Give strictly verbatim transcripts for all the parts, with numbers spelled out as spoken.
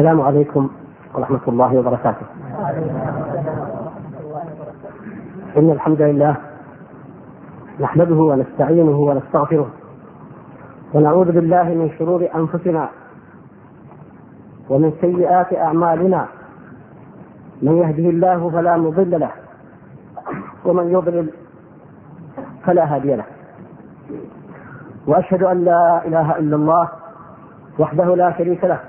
السلام عليكم ورحمة الله وبركاته. إن الحمد لله نحمده ونستعينه ونستغفره ونعوذ بالله من شرور أنفسنا ومن سيئات أعمالنا، من يهده الله فلا مضل له ومن يضلل فلا هادي له، وأشهد أن لا إله إلا الله وحده لا شريك له،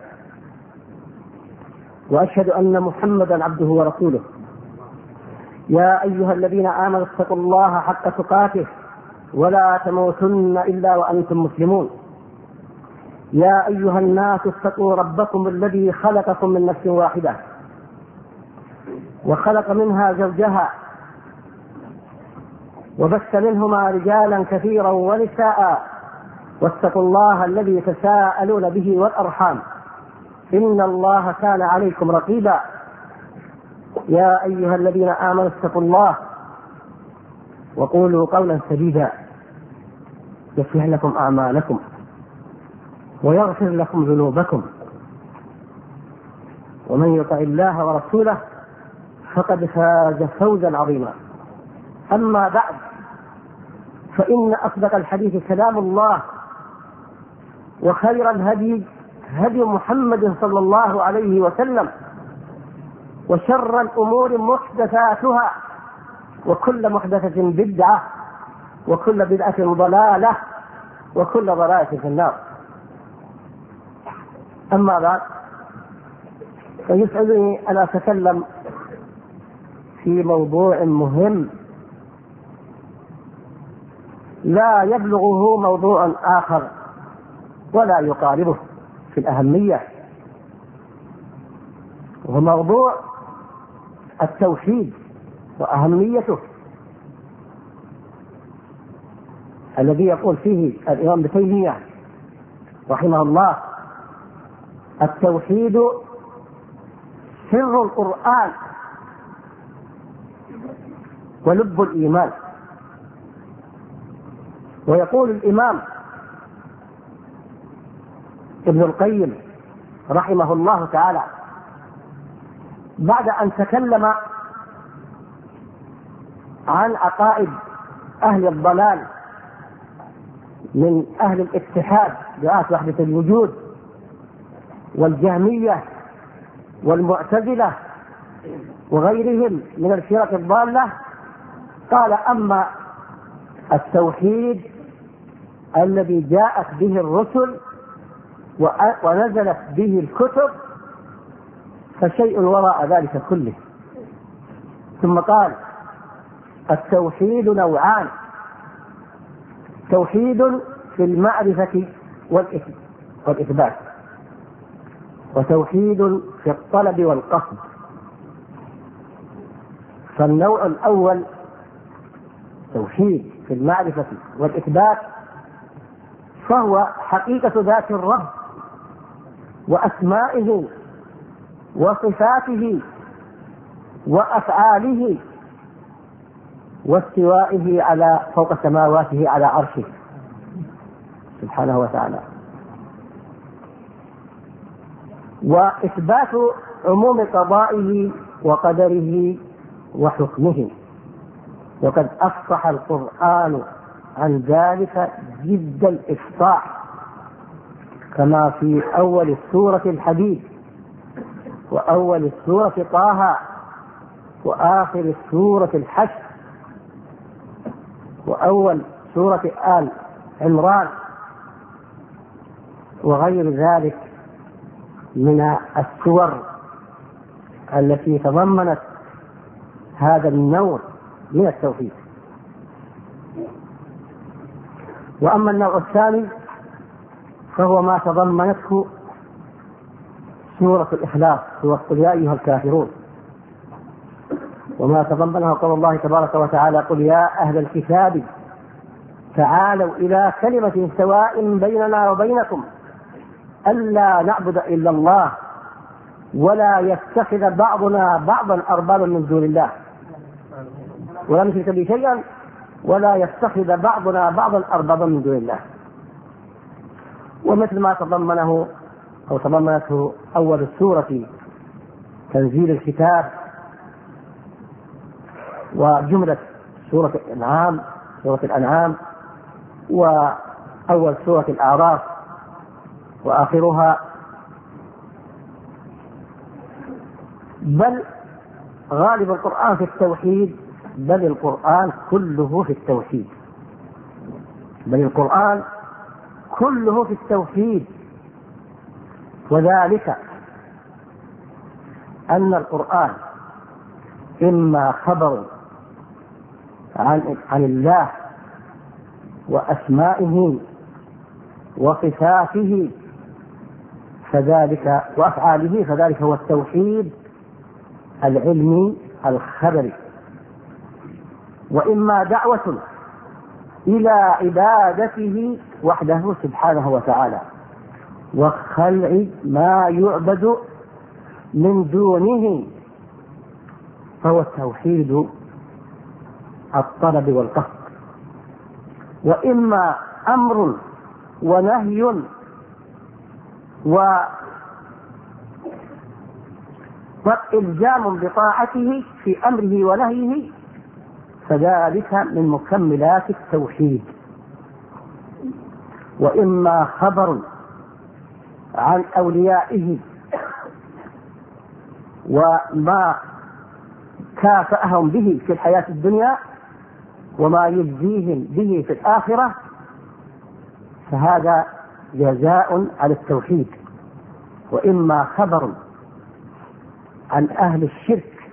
وأشهد أن محمدا عبده ورسوله. يا أيها الذين آمنوا اتقوا الله حق تقاته ولا تموتن إلا وأنتم مسلمون. يا أيها الناس اتقوا ربكم الذي خلقكم من نفس واحدة وخلق منها زوجها وبث منهما رجالا كثيرا ونساء، واتقوا الله الذي تساءلون به والأرحام إن الله كان عليكم رقيبا. يا أيها الذين آمنوا اتقوا الله وقولوا قولا سديدا يصلح لكم أعمالكم ويغفر لكم ذنوبكم، ومن يطع الله ورسوله فقد فاز فوزا عظيما. أما بعد، فإن أصدق الحديث كلام الله، وخير الهدي هدي محمد صلى الله عليه وسلم، وشر الأمور محدثاتها، وكل محدثة بدعة، وكل بدعة ضلالة، وكل ضلالة في النار. أما بعد، فيسعدني أن أتكلم في موضوع مهم لا يبلغه موضوع آخر ولا يقاربه في الأهمية، وهو موضوع التوحيد وأهميته، الذي يقول فيه الإمام ابن تيمية رحمه الله: التوحيد سر القرآن ولب الإيمان. ويقول الإمام ابن القيم رحمه الله تعالى بعد أن تكلم عن عقائد أهل الضلال من أهل الاتحاد بآيات وحدة الوجود والجهمية والمعتزلة وغيرهم من الفرق الضالة، قال: أما التوحيد الذي جاءت به الرسل ونزلت به الكتب فشيء وراء ذلك كله. ثم قال: التوحيد نوعان: توحيد في المعرفة والإثبات، وتوحيد في الطلب والقصد. فالنوع الأول توحيد في المعرفة والإثبات، فهو حقيقة ذات الرب وأسمائه وصفاته وأفعاله واستوائه على فوق سماواته على عرشه سبحانه وتعالى، وإثبات عموم قضائه وقدره وحكمه. وقد أفصح القرآن عن ذلك جد الإفصاح، كما في أول سورة الحديد، وأول سورة طه، وآخر سورة الحشر، وأول سورة آل عمران، وغير ذلك من السور التي تضمنت هذا النوع من التوحيد. وأما النوع الثاني فهو ما تضمنته سورة الإخلاص، سورة قل يا أيها الكافرون، وما تضمنها قول الله تبارك وتعالى: قل يا أهل الكتاب تعالوا إلى كلمة سواء بيننا وبينكم ألا نعبد إلا الله ولا يتخذ بعضنا بعضا أربابا من دون الله ولا نشرك به شيئا ولا يتخذ بعضنا بعضا أربابا من دون الله. ومثل ما تضمنه أو تضمنته أول السورة تنزيل الكتاب، وجملة سورة الأنعام سورة الأنعام وأول سورة الأعراف وآخرها، بل غالب القرآن في التوحيد، بل القرآن كله في التوحيد بل القرآن كله في التوحيد وذلك أن القرآن إما خبر عن, عن الله وأسمائه وصفاته فذلك وأفعاله، فذلك هو التوحيد العلمي الخبري، وإما دعوة إلى عبادته وحده سبحانه وتعالى وخلع ما يعبد من دونه، فهو التوحيد الطلب والقصد. وإما أمر ونهي وإلزام بطاعته في أمره ونهيه، فذلك من مكملات التوحيد. وإما خبر عن أوليائه وما كافأهم به في الحياة الدنيا وما يجزيهم به في الآخرة، فهذا جزاء على التوحيد. وإما خبر عن أهل الشرك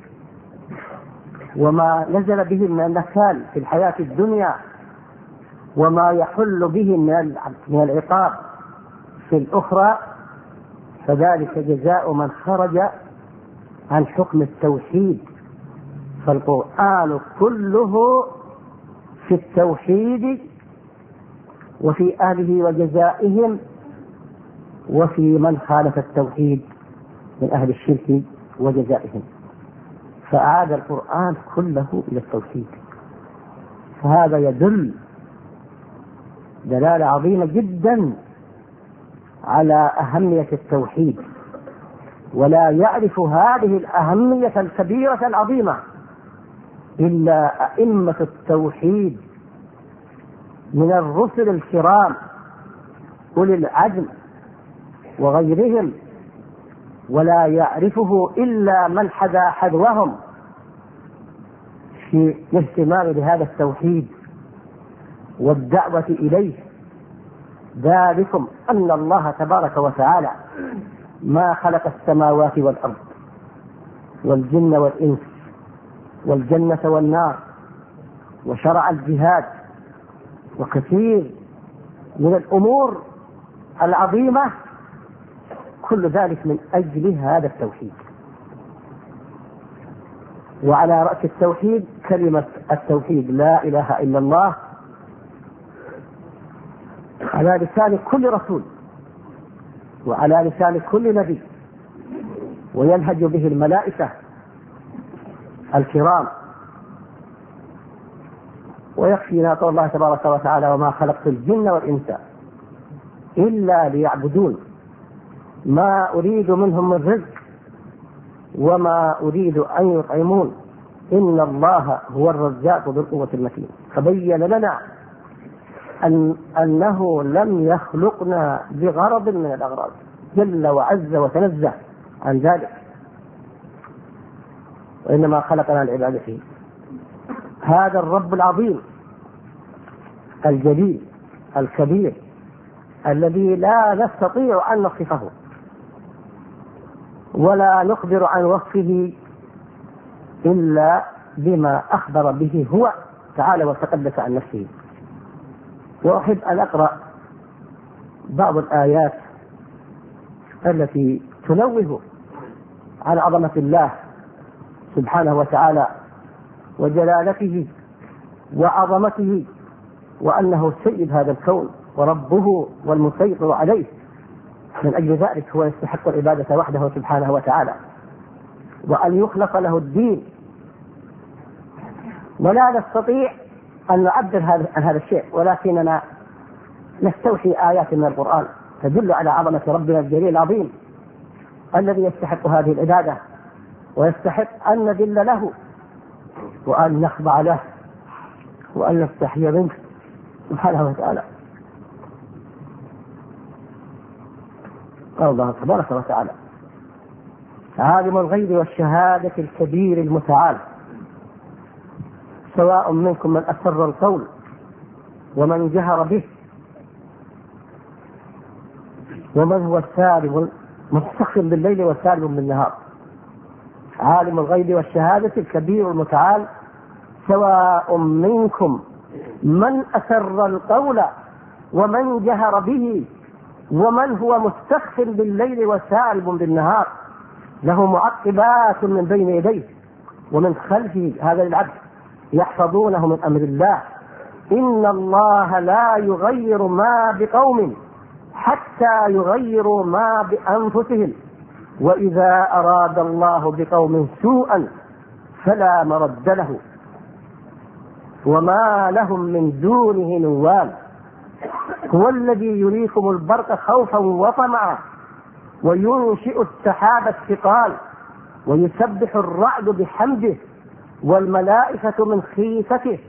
وما نزل بهم من النكال في الحياة الدنيا وما يحل بهم من العقاب في الأخرى، فذلك جزاء من خرج عن حكم التوحيد. فالقرآن كله في التوحيد وفي أهله وجزائهم، وفي من خالف التوحيد من أهل الشرك وجزائهم، فأعاد القرآن كله إلى التوحيد. فهذا يدل دلالة عظيمة جدا على أهمية التوحيد، ولا يعرف هذه الأهمية الكبيرة العظيمة إلا أئمة التوحيد من الرسل الكرام أولي العزم وغيرهم، ولا يعرفه إلا من حذا حذوهم في الاهتمام بهذا التوحيد والدعوة إليه. ذلكم أن الله تبارك وتعالى ما خلق السماوات والأرض والجن والإنس والجنة والنار وشرع الجهاد وكثير من الأمور العظيمة، كل ذلك من أجل هذا التوحيد. وعلى رأس التوحيد كلمة التوحيد لا إله إلا الله على لسان كل رسول وعلى لسان كل نبي، وينهج به الملائكة الكرام. ويكفينا قول الله تبارك وتعالى وما خلقت الجن والإنس إلا ليعبدون ما أريد منهم من رزق وما أريد أن يطعمون إن الله هو الرزاق ذو القوة المتين. فبين لنا أن أنه لم يخلقنا بغرض من الأغراض، جل وعز وتنزه عن ذلك، وإنما خلقنا لعبادته. هذا الرب العظيم الجليل الكبير الذي لا نستطيع أن نصفه ولا نخبر عن وصفه إلا بما أخبر به هو تعالى وتقدس عن نفسه. وأحب أن أقرأ بعض الآيات التي تنوه عن عظمة الله سبحانه وتعالى وجلالته وعظمته، وأنه سيد هذا الكون وربه والمسيطر عليه، من أجل ذلك هو يستحق العبادة وحده سبحانه وتعالى، وأن يخلق له الدين. ولا نستطيع أن نعبر عن هذا الشيء، ولكننا نستوحي آيات من القرآن تدل على عظمة ربنا الجليل العظيم الذي يستحق هذه العبادة ويستحق أن نذل له وأن نخضع له وأن نستحي منه سبحانه وتعالى. قال الله تبارك وتعالى: عالم الغيب والشهادة الكبير المتعال، سواء منكم من أسر القول ومن جهر به ومن هو السارب مستخف بالليل وسارب بالنهار. عالم الغيب والشهادة الكبير المتعال، سواء منكم من أسر القول ومن جهر به ومن هو مستخف بالليل وسارب بالنهار، له معقبات من بين يديه ومن خلفه، هذا للعبد، يحفظونه من أمر الله. إن الله لا يغير ما بقوم حتى يغيروا ما بأنفسهم، وإذا أراد الله بقوم سوءا فلا مرد له وما لهم من دونه من وال. هو الذي يريكم البرق خوفا وطمعا وينشئ السحاب الثقال ويسبح الرعد بحمده والملائكة من خيفته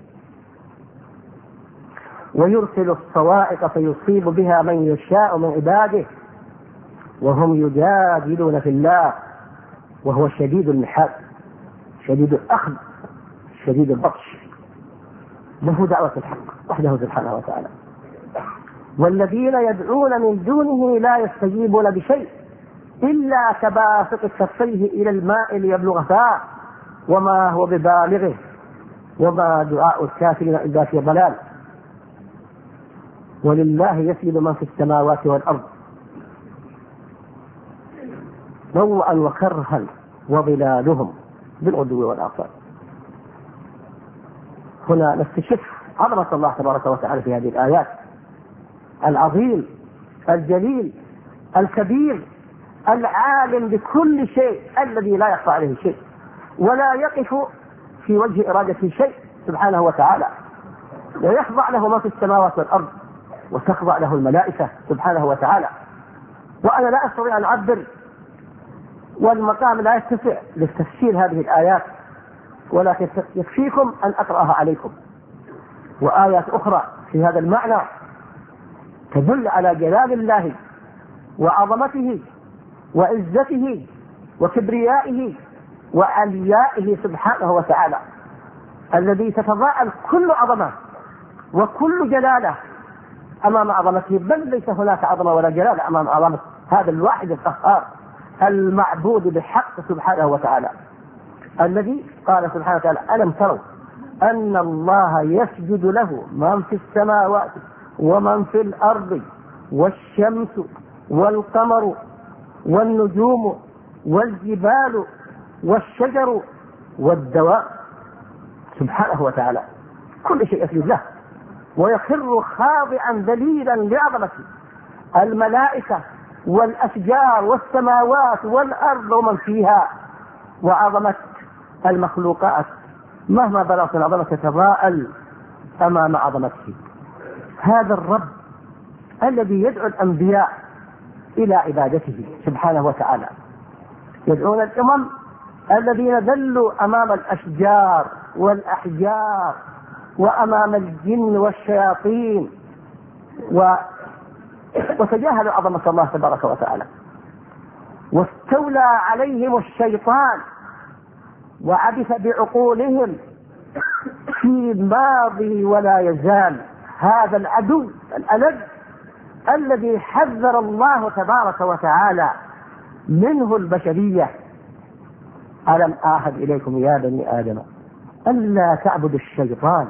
ويرسل الصواعق فيصيب بها من يشاء من عباده وهم يجادلون في الله وهو شديد المحال شديد الأخذ شديد البطش، له دعوة الحق وحده سبحانه وتعالى. والذين يدعون من دونه لا يستجيبون بشيء إلا كباسط كفيه إلى الماء ليبلغ فاه وما هو ببالغه وما دعاء الكافرين إلا في ضلال. ولله يسجد من في السماوات والأرض طوعا وكرها وظلالهم بالغدو والآصال. هنا نستشف عظمة الله تبارك وتعالى في هذه الآيات. العظيم الجليل الكبير العالم بكل شيء الذي لا يخفى عليه شيء ولا يقف في وجه إرادته شيء سبحانه وتعالى، ويخضع له ما في السماوات والأرض وتخضع له الملائكة سبحانه وتعالى. وأنا لا أستطيع أن أعبر والمقام لا يتسع لتفسير هذه الآيات، ولكن يكفيكم أن أقرأها عليكم. وآيات أخرى في هذا المعنى تدل على جلال الله وعظمته وعزته وكبريائه وعليائه سبحانه وتعالى، الذي تتضاءل كل عظمة وكل جلالة أمام عظمته، بل ليس هناك عظمة ولا جلالة أمام عظمة هذا الواحد القهار المعبود بحق سبحانه وتعالى، الذي قال سبحانه وتعالى: ألم تروا أن الله يسجد له من في السماوات ومن في الأرض والشمس والقمر والنجوم والجبال والشجر والدواب سبحانه وتعالى، كل شيء يسجد له ويخر خاضعا ذليلا لعظمته. الملائكة والأشجار والسماوات والأرض ومن فيها، وعظمة المخلوقات مهما بلغت العظمة تتضاءل أمام عظمته. هذا الرب الذي يدعو الأنبياء إلى عبادته سبحانه وتعالى، يدعون الأمم الذين ذلوا أمام الأشجار والأحجار وأمام الجن والشياطين و... وتجاهلوا عظمة الله تبارك وتعالى، واستولى عليهم الشيطان وعبث بعقولهم في الماضي ولا يزال. هذا العدو الألد الذي حذر الله تبارك وتعالى منه البشرية: ألم أعهد إليكم يا بني آدم ألا تعبدوا الشيطان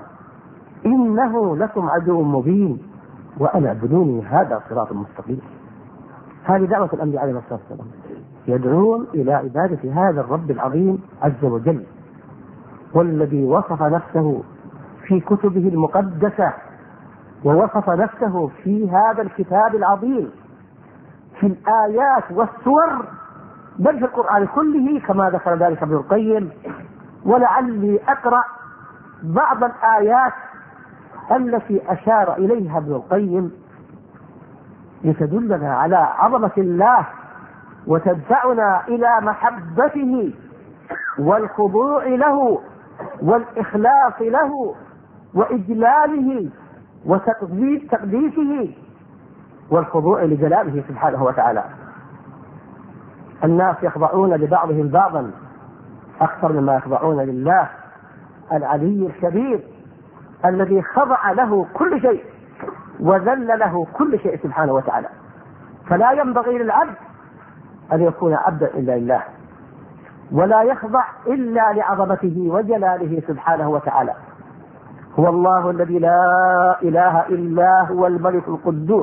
إنه لكم عدو مبين وأنا اعبدوني هذا صراط مستقيم. هذه دعوة الأنبياء عليه الصلاة والسلام، يدعون إلى عبادة هذا الرب العظيم عز وجل، والذي وصف نفسه في كتبه المقدسة ووصف نفسه في هذا الكتاب العظيم في الآيات والسور، بل في القرآن كله كما ذكر ذلك ابن القيم. ولعلي أقرأ بعض الآيات التي أشار إليها ابن القيم لتدلنا على عظمة الله وتدفعنا إلى محبته والخضوع له والإخلاص له وإجلاله وتقديسه والخضوع لجلاله سبحانه وتعالى. الناس يخضعون لبعضهم بعضا أكثر مما يخضعون لله العلي الكبير الذي خضع له كل شيء وذل له كل شيء سبحانه وتعالى. فلا ينبغي للعبد أن يكون عبدا إلا لله، ولا يخضع إلا لعظمته وجلاله سبحانه وتعالى. هو الله الذي لا إله إلا هو الملك القدوس،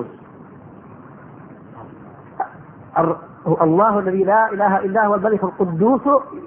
هو الله الذي لا إله إلا هو الملك القدوس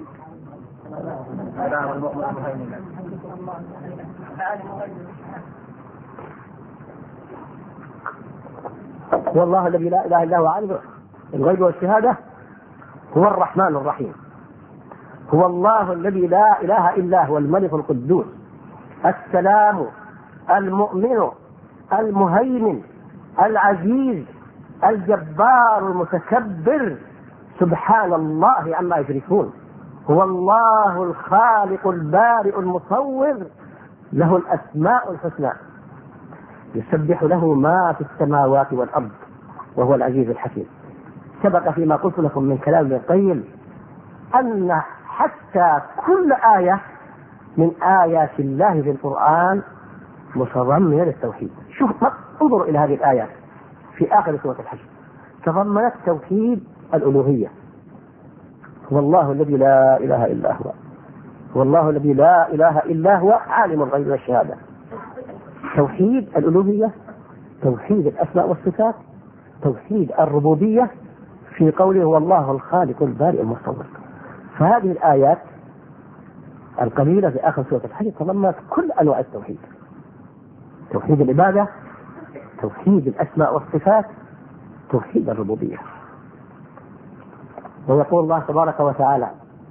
هو الله الذي لا إله إلا هو عالم الغيب والشهادة هو الرحمن الرحيم. هو الله الذي لا إله إلا هو الملك القدوس السلام المؤمن المهيمن العزيز الجبار المتكبر سبحان الله عما يشركون. هو الله الخالق البارئ المصور له الأسماء الحسنى يسبح له ما في السماوات والأرض وهو العزيز الحكيم. سبق فيما قلت لكم من كلام ابن القيم أن حتى كل آية من آيات الله في القرآن متضمنة للتوحيد. شوف انظروا إلى هذه الآيات في آخر سورة الحشر، تضمنت توحيد الألوهية. هو الله الذي لا إله إلا هو، هو الله الذي لا إله إلا هو عالم الغيب والشهادة. توحيد الألوهية، توحيد الأسماء والصفات، توحيد الربوبية في قوله هو الله الخالق البارئ المصور. فهذه الآيات القليلة في آخر سورة الحج تضمنت كل أنواع التوحيد: توحيد العبادة، توحيد الأسماء والصفات، توحيد الربوبية. ويقول الله تبارك وتعالى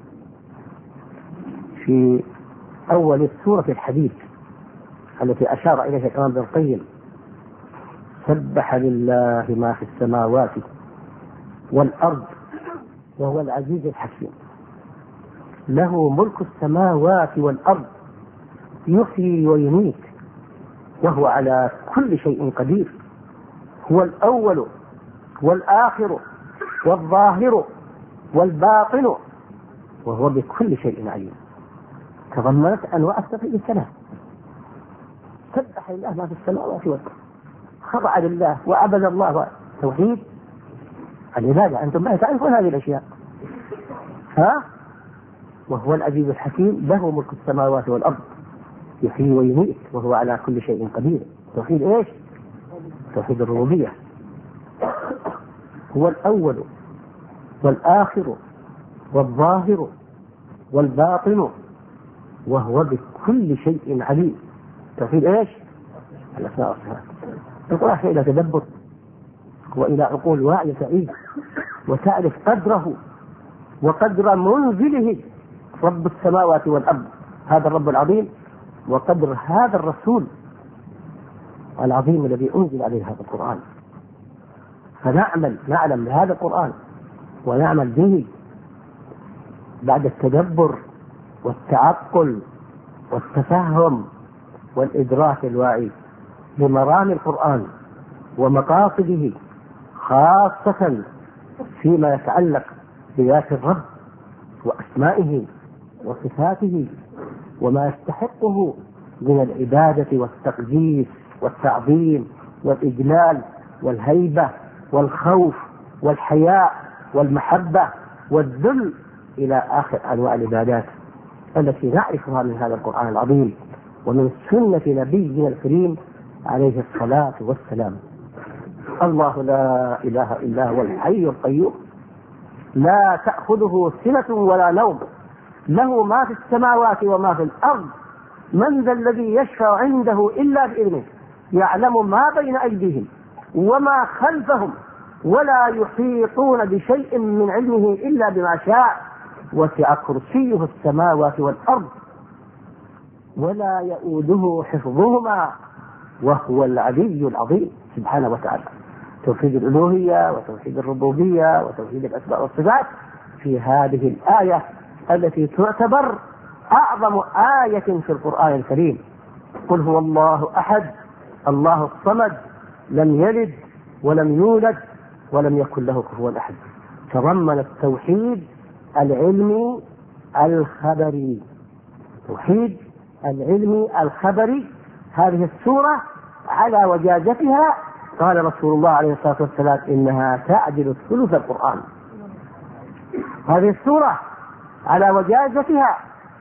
في أول سورة الحديد التي أشار إليها الإمام ابن القيم: سبح لله ما في السماوات والأرض وهو العزيز الحكيم، له ملك السماوات والأرض يحيي ويميت وهو على كل شيء قدير، هو الأول والآخر والظاهر والباطن وهو بكل شيء عليم. تضمنت أنواع التوحيد الثلاث: سبح لله ما في السماوات والأرض، خضع لله وعبد الله. توحيد العبادة، أنتم ما تعرفون هذه الأشياء، ها؟ وهو العزيز الحكيم، له ملك السماوات والأرض يحيي ويميت وهو على كل شيء قدير. توحيد إيش؟ توحيد الربوبية. هو الأول والآخر والظاهر والباطن وهو بكل شيء عليم. توحيد إيش؟ الأسماء والصفات. القرآن إلى تدبر وإلى عقول واعية تعيش وتعرف قدره وقدر منزله رب السماوات والأرض، هذا الرب العظيم، وقدر هذا الرسول العظيم الذي أنزل عليه هذا القرآن. فنعمل نعلم بهذا القرآن ونعمل به بعد التدبر والتعقل والتفهم والإدراك الواعي بمرام القرآن ومقاصده، خاصة فيما يتعلق بذات الرب وأسمائه وصفاته وما يستحقه من العبادة والتقديس والتعظيم والإجلال والهيبة والخوف والحياء والمحبة والذل إلى آخر أنواع العبادات التي نعرفها من هذا القرآن العظيم ومن سنة نبينا الكريم عليه الصلاة والسلام. الله لا إله إلا هو الحي القيوم لا تأخذه سنة ولا نوم، له ما في السماوات وما في الأرض، من ذا الذي يشفع عنده إلا بإذنه، يعلم ما بين أيديهم وما خلفهم ولا يحيطون بشيء من علمه إلا بما شاء، وسع كرسيه السماوات والأرض ولا يؤوده حفظهما وهو العلي العظيم سبحانه وتعالى. توحيد الألوهية وتوحيد الربوبية وتوحيد الأسماء والصفات في هذه الآية التي تعتبر أعظم آية في القرآن الكريم. قل هو الله أحد الله الصمد لم يلد ولم يولد ولم يكن له كفوا أحد. تضمن التوحيد العلمي الخبري، توحيد العلمي الخبري. هذه السورة على وجاجتها قال رسول الله عليه الصلاة والسلام إنها تعدل ثلث القرآن. هذه السورة على وجاجتها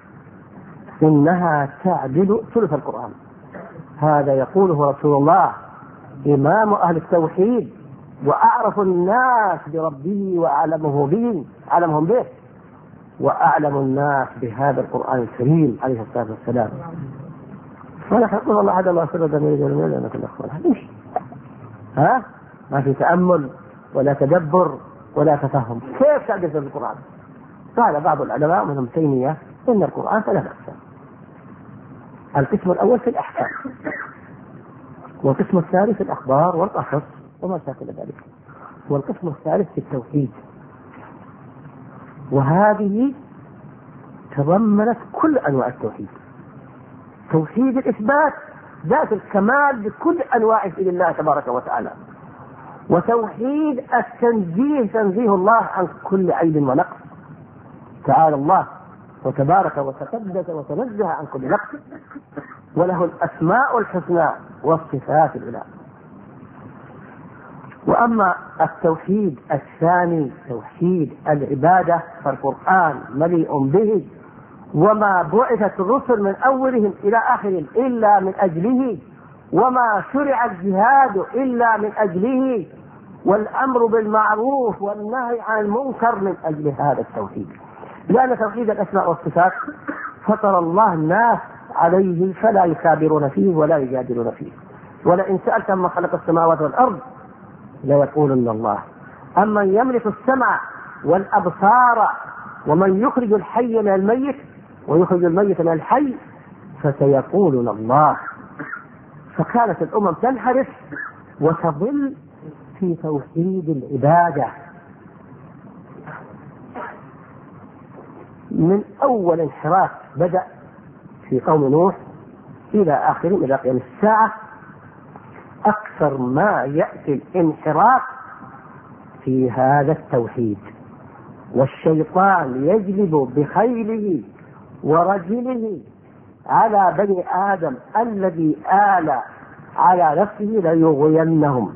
إنها تعدل ثلث القرآن. هذا يقوله رسول الله إمام أهل التوحيد وأعرف الناس بربه وأعلمه به أعلمهم به وأعلم الناس بهذا القرآن الكريم عليه الصلاة والسلام. فنحن نقول والله هذا الله سبب من يجعل من لنا كل أخوان هذا ها ما في تأمل ولا تدبر ولا تفهم. كيف تعدل في القرآن؟ قال بعض العلماء منهم تيمية إن القرآن ثلاث أقسام. القسم الأول في الأحكام، والقسم الثاني في الأخبار والقصص وما شاكل ذلك، والقسم الثالث في التوحيد. وهذه تضمنت كل أنواع التوحيد، توحيد الإثبات ذات الكمال بكل أنواعه لله تبارك وتعالى، وتوحيد التنزيه تنزيه الله عن كل عيب ونقص، تعالى الله وتبارك وتقدس وتنزه عن كل نقص، وله الأسماء الحسنى والصفات العلى. وأما التوحيد الثاني توحيد العبادة فالقرآن مليء به، وما بعثت الرسل من أولهم إلى آخرهم إلا من أجله، وما شرع الجهاد إلا من أجله، والأمر بالمعروف والنهي عن المنكر من أجل هذا التوحيد. لأن توحيد الأسماء والصفات فطر الله الناس عليه فلا يكابرون فيه ولا يجادلون فيه. ولئن سألت من خلق السماوات والأرض ليقولن الله. أما يملك السمع والأبصار ومن يخرج الحي من الميت ويخرج الميت من الحي فسيقولون الله. فكانت الأمم تنحرف وتضل في توحيد العبادة من أول انحراف بدأ في قوم نوح إلى آخره إلى قيام الساعة. أكثر ما يأتي الانحراف في هذا التوحيد، والشيطان يجلب بخيله ورجله على بني آدم الذي آل على نفسه ليغوينهم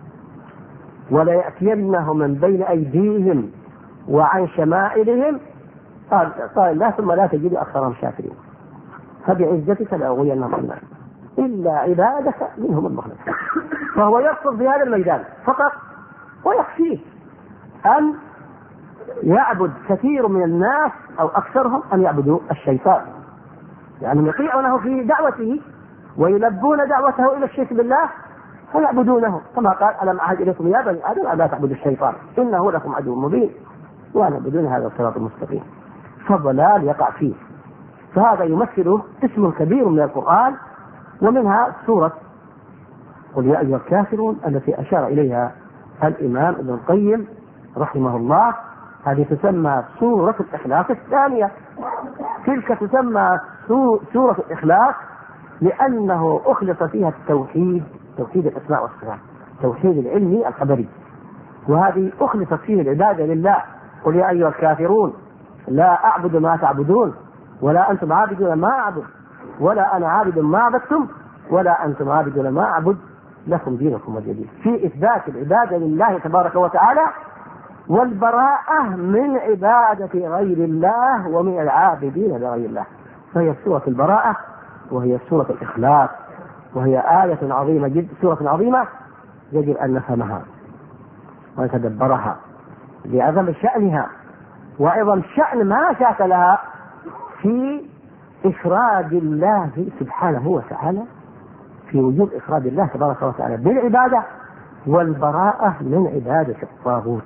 وليأتينهم من بين أيديهم وعن شمائلهم. قال قال لا ثم لا تجد أكثرهم شاكرين فبعزتك لأغوينهم أجمعين إلا عبادك منهم المخلصين. فهو يرصد في هذا الميدان فقط، ويكفيه أن يعبد كثير من الناس أو أكثرهم أن يعبدوا الشيطان، يعني يطيعونه في دعوته ويلبون دعوته إلى الشرك بالله فيعبدونه، كما قال ألم أعهد إليكم يا بني آدم ألا تعبدوا الشيطان إنه لكم عدو مبين وأنا بدون هذا الصراط المستقيم. فالضلال يقع فيه. فهذا يمثله اسم كبير من القرآن، ومنها سورة قل يا أيها الكافرون التي أشار إليها الإمام ابن القيم رحمه الله. هذه تسمى سورة الإخلاص الثانية. تلك تسمى سورة الإخلاص لأنه أخلص فيها التوحيد، توحيد الأسماء والصفات، توحيد العلمي الخبري. وهذه أخلصت فيه العبادة لله. قل يا أيها الكافرون لا أعبد ما تعبدون ولا أنتم عابدون ما أعبد ولا أنا عابد ما عبدتم ولا أنتم عابدون ما أعبد لكم دينكم ولي دين. في إثبات العبادة لله تبارك وتعالى والبراءة من عبادة غير الله ومن العابدين لغير الله. فهي سورة البراءة وهي سورة الإخلاص، وهي آية عظيمة جدا، سورة عظيمة يجب أن نفهمها ونتدبرها لعظم شأنها وعظم شأن ما شاك لها في إفراد الله سبحانه وتعالى، في وجوب إفراد الله تبارك وتعالى بالعبادة والبراءة من عبادة الطاغوت.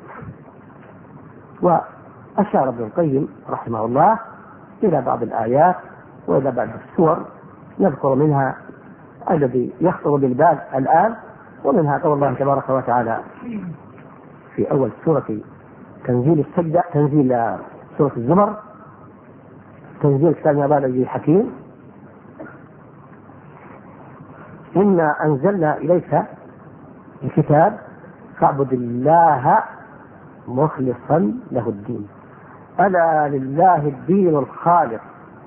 وأشار ابن القيم رحمه الله إلى بعض الآيات وإلى بعض السور نذكر منها الذي يخطر بالبال الآن، ومنها قول الله تبارك وتعالى في أول سورة تنزيل السجدة، تنزيل سورة الزمر، تنزيل كتاب ما بعد الذي حكيم: إنا أنزلنا إليك الكتاب فاعبد الله مخلصا له الدين ألا لله الدين الخالص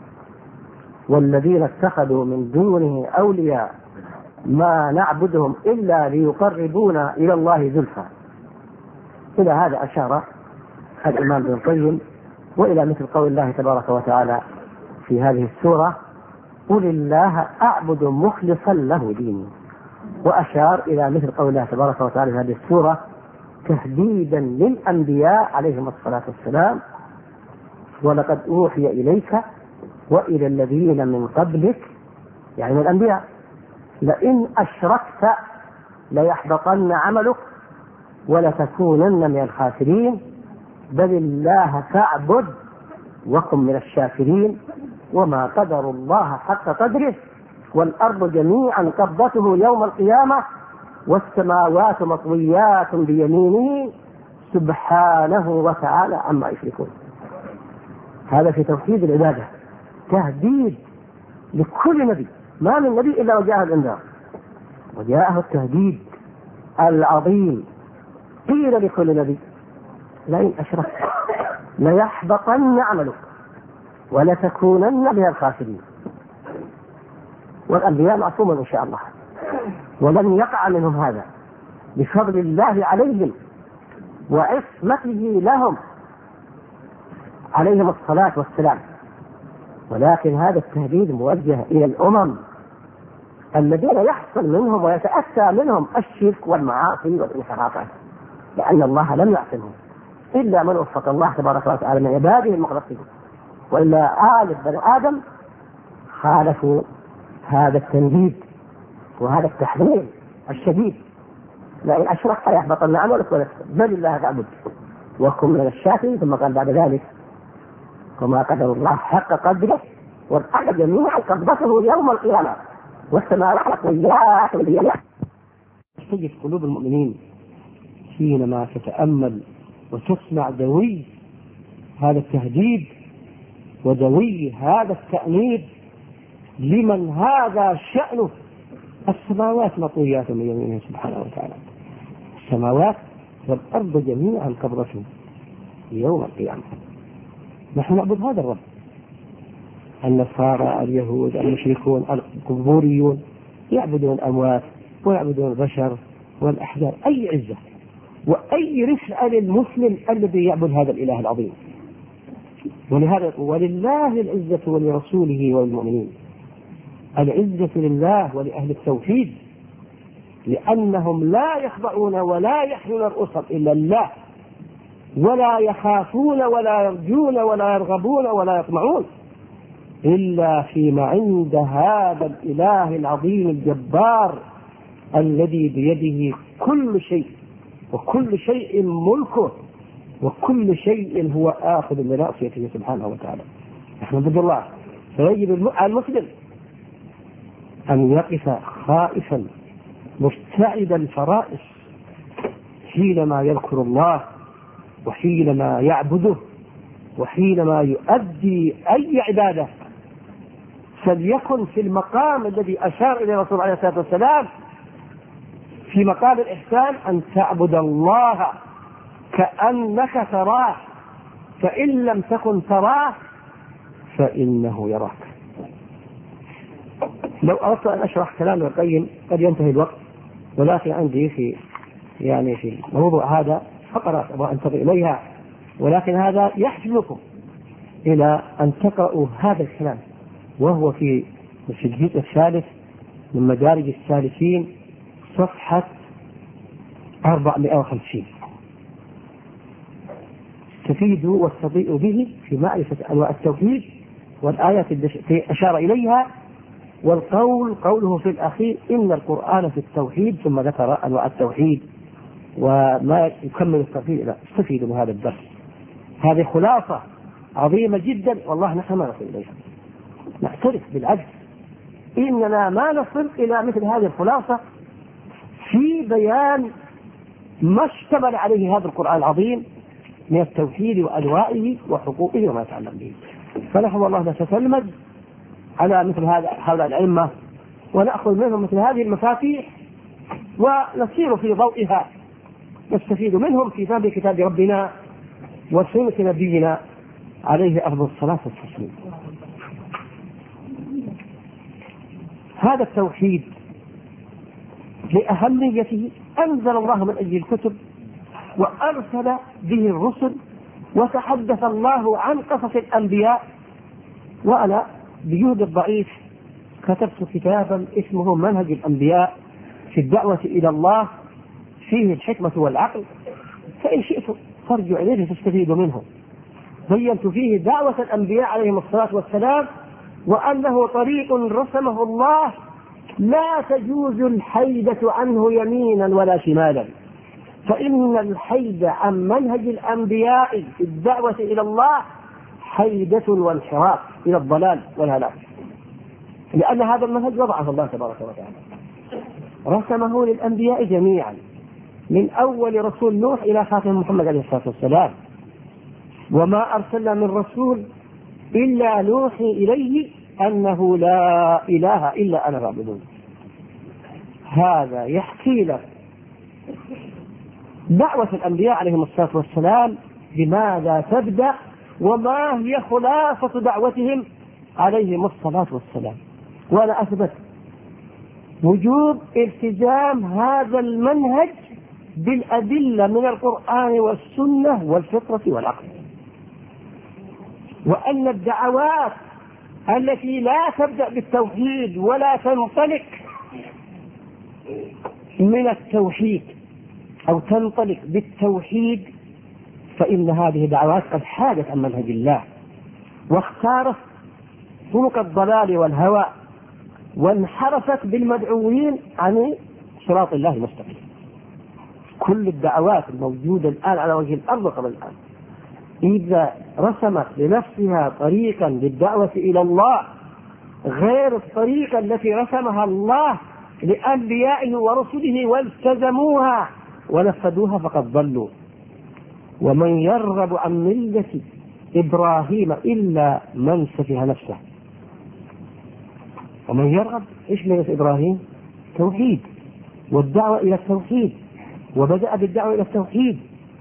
والذين اتخذوا من دونه أولياء ما نعبدهم إلا ليقربونا إلى الله زلفى. إلى هذا أشار الإمام ابن القيم، وإلى مثل قول الله تبارك وتعالى في هذه السورة: قل الله أعبد مخلصا له ديني. وأشار إلى مثل قول الله تبارك وتعالى في هذه السورة تهديدا للأنبياء عليهم الصلاة والسلام: ولقد أوحي إليك وإلى الذين من قبلك، يعني من الأنبياء، لئن أشركت ليحبطن عملك ولتكونن من الخاسرين بل الله فاعبد وكن من الشاكرين وما قدر الله حق قدره والأرض جميعا قبضته يوم القيامة والسماوات مطويات بيمينه سبحانه وتعالى عما يشركون. هذا في توحيد العبادة، تهديد لكل نبي، ما من نبي إلا وجاءه الإنذار وجاءه التهديد العظيم. قيل لكل نبي: لئن أشركت ليحبطن عملك ولتكونن من الخاسرين. والأنبياء معصومون إن شاء الله، ولن يقع منهم هذا بفضل الله عليهم وعصمته لهم عليهم الصلاة والسلام. ولكن هذا التهديد موجه إلى الأمم الذين يحصل منهم ويتأتى منهم الشرك والمعاصي والانحرافات، لأن الله لم يعصمهم إلا من وفق الله تبارك وتعالى من عباده المخلصين، وإلا آل بني آدم خالفوا هذا التنديد وهذا التحذير الشديد: لئن أشركت يحبطن عملك ونفسك بل الله تعبد وكن من الشاكرين. ثم قال بعد ذلك: وما قدر الله حق قدره والأرض جميعا قبضته يوم القيامة والسماوات مطويات بيمينه. تجد قلوب المؤمنين حينما تتأمل وتسمع دوي هذا التهديد ودوي هذا التأنيب لمن هذا شأنه: السماوات مطويات بيمينه سبحانه وتعالى، السماوات والأرض جميعا قبضته يوم القيامة. نحن نعبد هذا الرب. النصارى، اليهود، المشركون، القبوريون يعبدون الأموات ويعبدون البشر والأحجار. أي عزة وأي رفعة للمسلم الذي يعبد هذا الإله العظيم. ولهذا ولله العزة ولرسوله والمؤمنين. العزة لله ولأهل التوحيد، لأنهم لا يخضعون ولا يحنون رؤوسهم إلا الله، ولا يخافون ولا يرجون ولا يرغبون ولا يطمعون إلا فيما عند هذا الإله العظيم الجبار الذي بيده كل شيء وكل شيء ملكه وكل شيء هو آخذ بناصيته سبحانه وتعالى. نحن نعبد الله، فيجب على المسلم أن يقف خائفا مستعد الفرائس حينما يذكر الله وحينما يعبده وحينما يؤدي أي عبادة، فليكن في المقام الذي أشار إليه الرسول عليه الصلاة والسلام في مقام الإحسان: أن تعبد الله كأنك تراه فإن لم تكن تراه فإنه يراك. لو أردت أن أشرح كلام ابن القيم قد ينتهي الوقت، ولكن عندي في يعني في موضوع هذا فقرات أبغى أنتقل إليها، ولكن هذا يحجبكم إلى أن تقرأوا هذا الكلام، وهو في في الجزء الثالث من مدارج السالكين صفحة أربعمائة وخمسين. تفيدوا واستضيئوا به في معرفة أنواع التوحيد والآيات التي أشار إليها، والقول قوله في الأخير: إن القرآن في التوحيد، ثم ذكر أنواع التوحيد وما يكمل التوحيد. لا، استفيدوا من هذا الدرس. هذه خلاصة عظيمة جدا، والله نحن ما نصل إليها، نعترف بالعجز، إننا ما نصل إلى مثل هذه الخلاصة في بيان ما اشتمل عليه هذا القرآن العظيم من التوحيد وأنواعه وحقوقه وما يتعلق به. فنحن والله نتتلمذ على مثل هذا هؤلاء الأئمة ونأخذ منهم مثل هذه المفاتيح ونسير في ضوئها، نستفيد منهم في فهم كتاب ربنا وسنة نبينا عليه أفضل الصلاة والتسليم. هذا التوحيد لأهميته أنزل الله من أجل الكتب وأرسل به الرسل، وتحدث الله عن قصص الأنبياء. وأنا بجهد الضعيف كتبت كتابا اسمه منهج الأنبياء في الدعوة إلى الله، فيه الحكمة والعقل، فإن شئتم فارجعوا إليه تستفيدوا منه. بينت فيه دعوة الأنبياء عليهم الصلاة والسلام، وأنه طريق رسمه الله لا تجوز الحيدة عنه يمينا ولا شمالا، فإن الحيد عن منهج الأنبياء في الدعوة إلى الله حيدة وانحراف إلى الضلال والهلاك، لأن هذا المنهج وضعه الله تبارك وتعالى، رسمه للأنبياء جميعا من أول رسول نوح إلى خاتم محمد عليه الصلاة والسلام، وما أرسلنا من رسول إلا نوحي إليه أنه لا إله إلا أنا فاعبدون. هذا يحكي لك دعوة الأنبياء عليهم الصلاة والسلام بماذا تبدأ وما هي خلاصة دعوتهم عليهم الصلاة والسلام. وأنا أثبت وجوب التزام هذا المنهج بالأدلة من القرآن والسنة والفطرة والعقل، وأن الدعوات التي لا تبدأ بالتوحيد ولا تنطلق من التوحيد أو تنطلق بالتوحيد فإن هذه دعوات قد حادت عن منهج الله واختارت طرق الضلال والهوى وانحرفت بالمدعوين عن صراط الله المستقيم. كل الدعوات الموجودة الآن على وجه الأرض قبل الآن إذا رسمت لنفسها طريقا للدعوة إلى الله غير الطريقة التي رسمها الله لأنبيائه ورسله والتزموها ونفذوها فقد ضلوا. ومن يرغب عن ملة إبراهيم إلا من سفه نفسه. ومن يرغب إيش ملة إبراهيم؟ توحيد والدعوة إلى التوحيد، وبدأ بالدعوة إلى التوحيد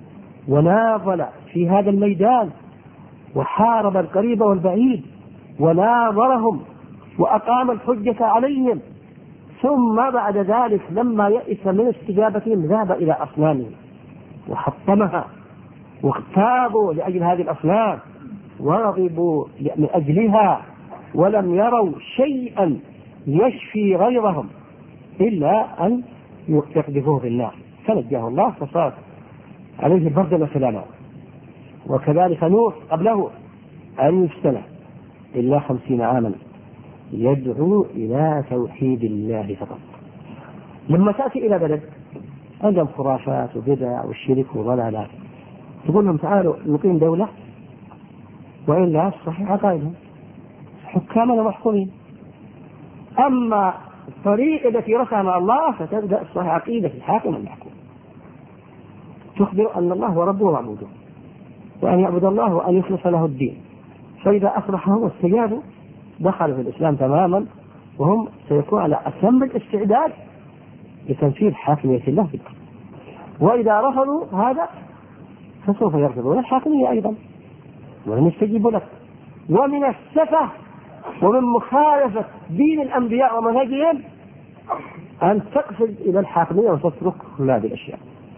وناضل في هذا الميدان وحارب القريب والبعيد وناظرهم وأقام الحجة عليهم، ثم بعد ذلك لما يئس من استجابتهم ذهب إلى أصنامهم وحطمها واغتابوا لأجل هذه الأصنام ورغبوا من أجلها ولم يروا شيئا يشفي غيرهم إلا أن يقذفوه بالنار فنجاه الله فصار عليه بردا وسلاما. وكذلك نوح قبله أن سنة إلا خمسين عاما يدعو إلى توحيد الله فقط. لما تأتي إلى بلد عندهم خرافات وبدع والشرك وضلالات تقول لهم تعالوا نقيم دولة وإلا صحيح عقائدهم حكاما ومحكومين. أما الطريق التي رسمها الله فتبدأ الصحيح عقيدة الحاكم المحكوم، تخبر أن الله هو ربه ومعبوده وأن يعبد الله وأن يخلص له الدين، فإذا أصلحهم واستجابوا دخلوا في الإسلام تماما وهم سيكون على أتم الاستعداد لتنفيذ حاكمية الله في الأرض. وإذا رفضوا هذا فسوف يرفضون الحاكمية أيضا ولن يستجيبوا لك. ومن السفة ومن مخالفة دين الأنبياء ومنهجهم أن تقصد إلى الحاكمية وتترك كل هذه الأشياء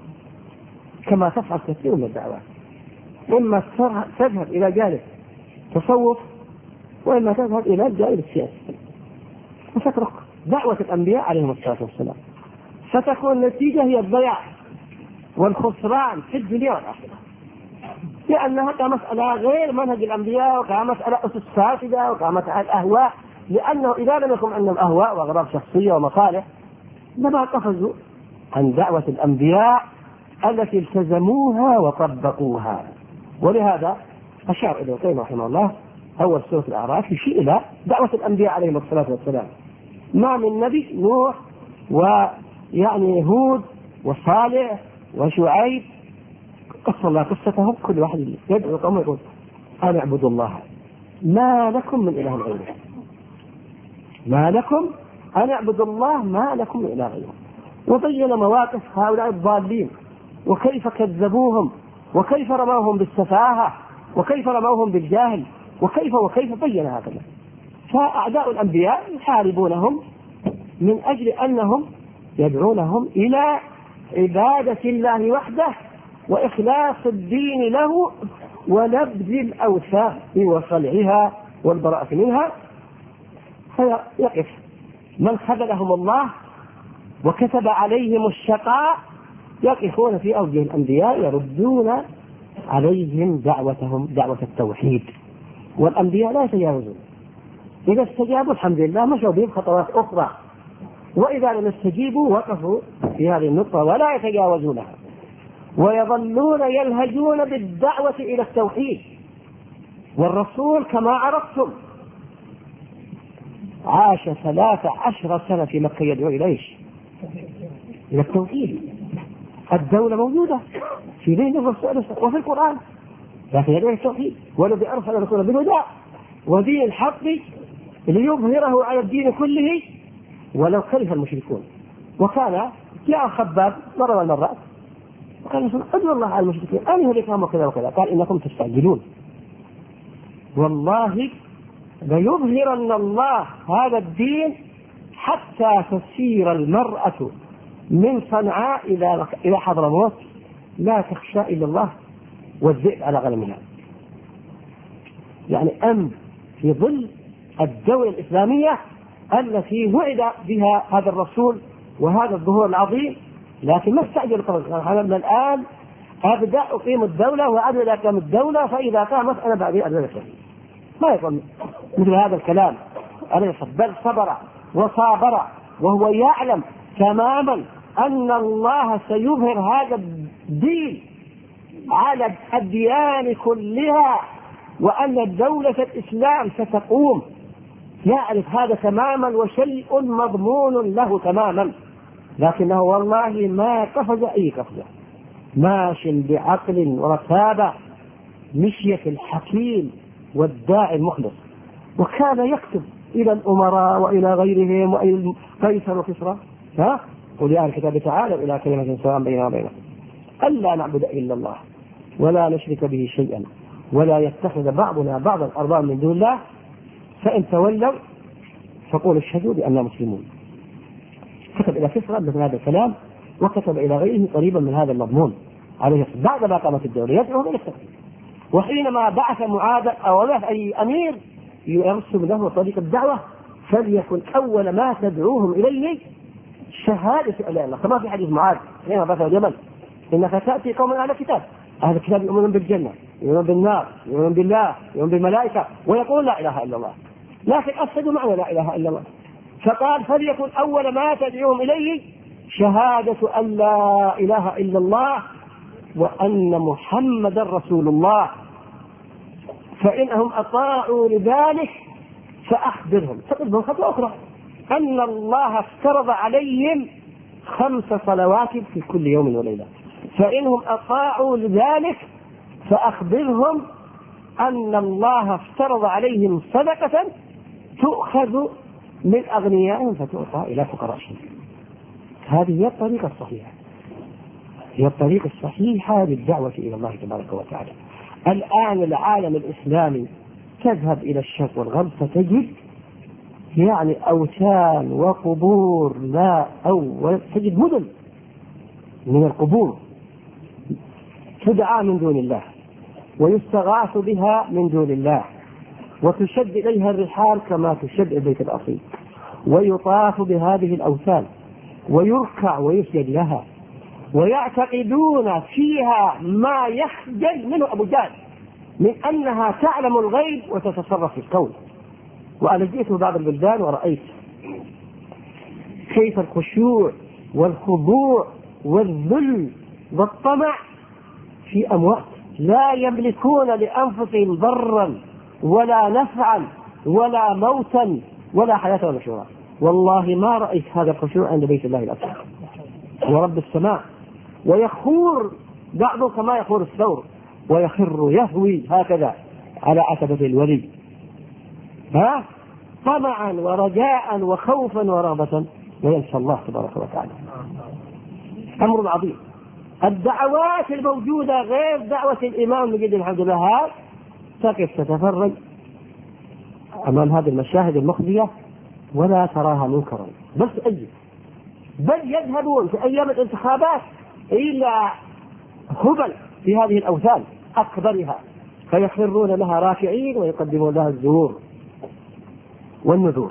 كما تفعل كثير من الدعوات، إما تذهب إلى جانب تصوف وإما تذهب إلى الجانب السياسي وتترك دعوة الأنبياء عليهم الصلاة والسلام، فتكون النتيجة هي الضياع والخسران في الدنيا والآخرة، لأنها كمسألة غير منهج الأنبياء وكمسألة أسس فاسدة وكمسألة الأهواء، لأنه إذا لم يكن عندهم أهواء وأغراض شخصية ومصالح لما قفزوا عن دعوة الأنبياء التي التزموها وطبقوها. ولهذا أشار ابن القيم رحمه الله أول سورة الأعراف يشير إلى دعوة الأنبياء عليهم الصلاة والسلام، ما من نبي نوح يعني هود وصالح وشعيب قص الله قصتهم، كل واحد يدعو قوم يقول أنا اعبدوا الله ما لكم من إله غيره، ما لكم أن اعبدوا الله ما لكم من إله غيره. وبين مواقف هؤلاء الضالين وكيف كذبوهم وكيف رموهم بالسفاهة وكيف رموهم بالجهل وكيف وكيف بين هكذا. فأعداء الأنبياء يحاربونهم من أجل أنهم يدعونهم إلى عبادة الله وحده وإخلاص الدين له ونبذ الأوثان وصلعها والبراءة منها. فيقف من خذلهم الله وكتب عليهم الشقاء يقفون في أوجه الأنبياء يردون عليهم دعوتهم دعوة التوحيد، والأنبياء لا يتجاوزون. إذا استجابوا الحمد لله مشوا بهم خطوات أخرى، وإذا لم يستجيبوا وقفوا في هذه النقطة ولا يتجاوزونها، ويظلون يلهجون بالدعوة إلى التوحيد. والرسول كما عرفتم عاش ثلاث عشر سنة في مكة يدعو إليه إلى التوحيد. الدولة موجودة في دين الرسول وفي القرآن، لكن يدعو إلى التوحيد. والذي أرسل رسوله بالهدى ودين الحق ليظهره على الدين كله ولو كره المشركون. وكان جاء خباب مرة والمرات وكان يقول ادعوا الله على المشركين أن يهلكهم وكذا وكذا، قال إنكم تستعجلون، والله ليظهرن الله هذا الدين حتى تسير المرأة من صنعاء إلى إلى حضرموت لا تخشى إلا الله والذئب على غنمها. يعني أمن في ظل الدولة الإسلامية التي وعد بها هذا الرسول وهذا الظهور العظيم، لكن ما استعجل هذا من الآن أبدأ أقيم الدولة وأبدأ أقيم الدولة فإذا قامت أنا بعد أدولة. ما يقول مثل هذا الكلام، بل صبر وصابر وهو يعلم تماما أن الله سيظهر هذا الدين على الأديان كلها وأن دولة الإسلام ستقوم. يعرف هذا تماما وشيء مضمون له تماما، لكنه والله ما قفز أي قفزة، ماش بعقل ورتابة مشية الحكيم والداعي المخلص. وكان يكتب إلى الأمراء وإلى غيرهم وإلى قيصر وكسرى ها قل يا أهل الكتاب تعالوا إلى كلمة سواء بيننا وبينكم ألا نعبد إلا الله ولا نشرك به شيئا ولا يتخذ بعضنا بعضا أربابا من دون الله فإن تولوا فقولوا اشهدوا بأننا مسلمون. كتب إلى كسرى مثل هذا الكلام وكتب إلى غيره قريبا من هذا المضمون عليه بعد ما قامت الدولة يدعو إلى التوحيد. وحينما بعث معاذ أو بعث أي أمير يرسم له طريق الدعوة فليكن أول ما تدعوهم إليه شهادة أن لا إله إلا الله، كما في حديث معاذ حينما بعث الجبل إنك تأتي قوم أهل الكتاب، أهل الكتاب يؤمنون بالجنة يؤمنون بالنار يؤمنون بالله يؤمنون بالملائكة ويقول لا إله إلا الله، لكن أفسدوا معنى لا إله إلا الله. فقال فليكن أول ما تدعوهم إليه شهادة أن لا إله إلا الله وأن محمد رسول الله، فإنهم أطاعوا لذلك فأخبرهم تقدم خطوة أخرى أن الله افترض عليهم خمس صلوات في كل يوم وليلة، فإنهم أطاعوا لذلك فأخبرهم أن الله افترض عليهم صدقة تؤخذ من أغنيائهم فتعطى إلى فقرائهم. هذه هي الطريقة الصحيحة، هي الطريقة الصحيحة للدعوة إلى الله تبارك وتعالى. الآن العالم الإسلامي تذهب إلى الشرق والغرب فتجد يعني أوثان وقبور لا أول، تجد مدن من القبور تدعى من دون الله ويستغاث بها من دون الله وتشد إليها الرحال كما تشد البيت الأصيل ويطاف بهذه الأوثان ويركع ويسجد لها ويعتقدون فيها ما يخجل منه أبو جهل من أنها تعلم الغيب وتتصرف في الكون. وأنا جئت بعض البلدان ورأيت كيف الخشوع والخضوع والذل والطمع في أموات لا يملكون لأنفسهم ضرا ولا نفعا ولا موتا ولا حياة ولا شورى. والله ما رأيت هذا الخشوع عند بيت الله الأكبر. ورب السماء، ويخور بعضه كما يخور الثور، ويخر يهوي هكذا على عتبة الولي، ها طمعا ورجاء وخوفا ورغبة، وينسى الله تبارك وتعالى. أمر عظيم. الدعوات الموجودة غير دعوة الإمام مجد الحمد لله، تقف تتفرج أمام هذه المشاهد المخزية ولا تراها منكرا، بس أجل بل يذهبون في أيام الانتخابات إلى هبل في هذه الأوثان أكبرها، فيخرون لها راكعين ويقدمون لها الزهور والنذور،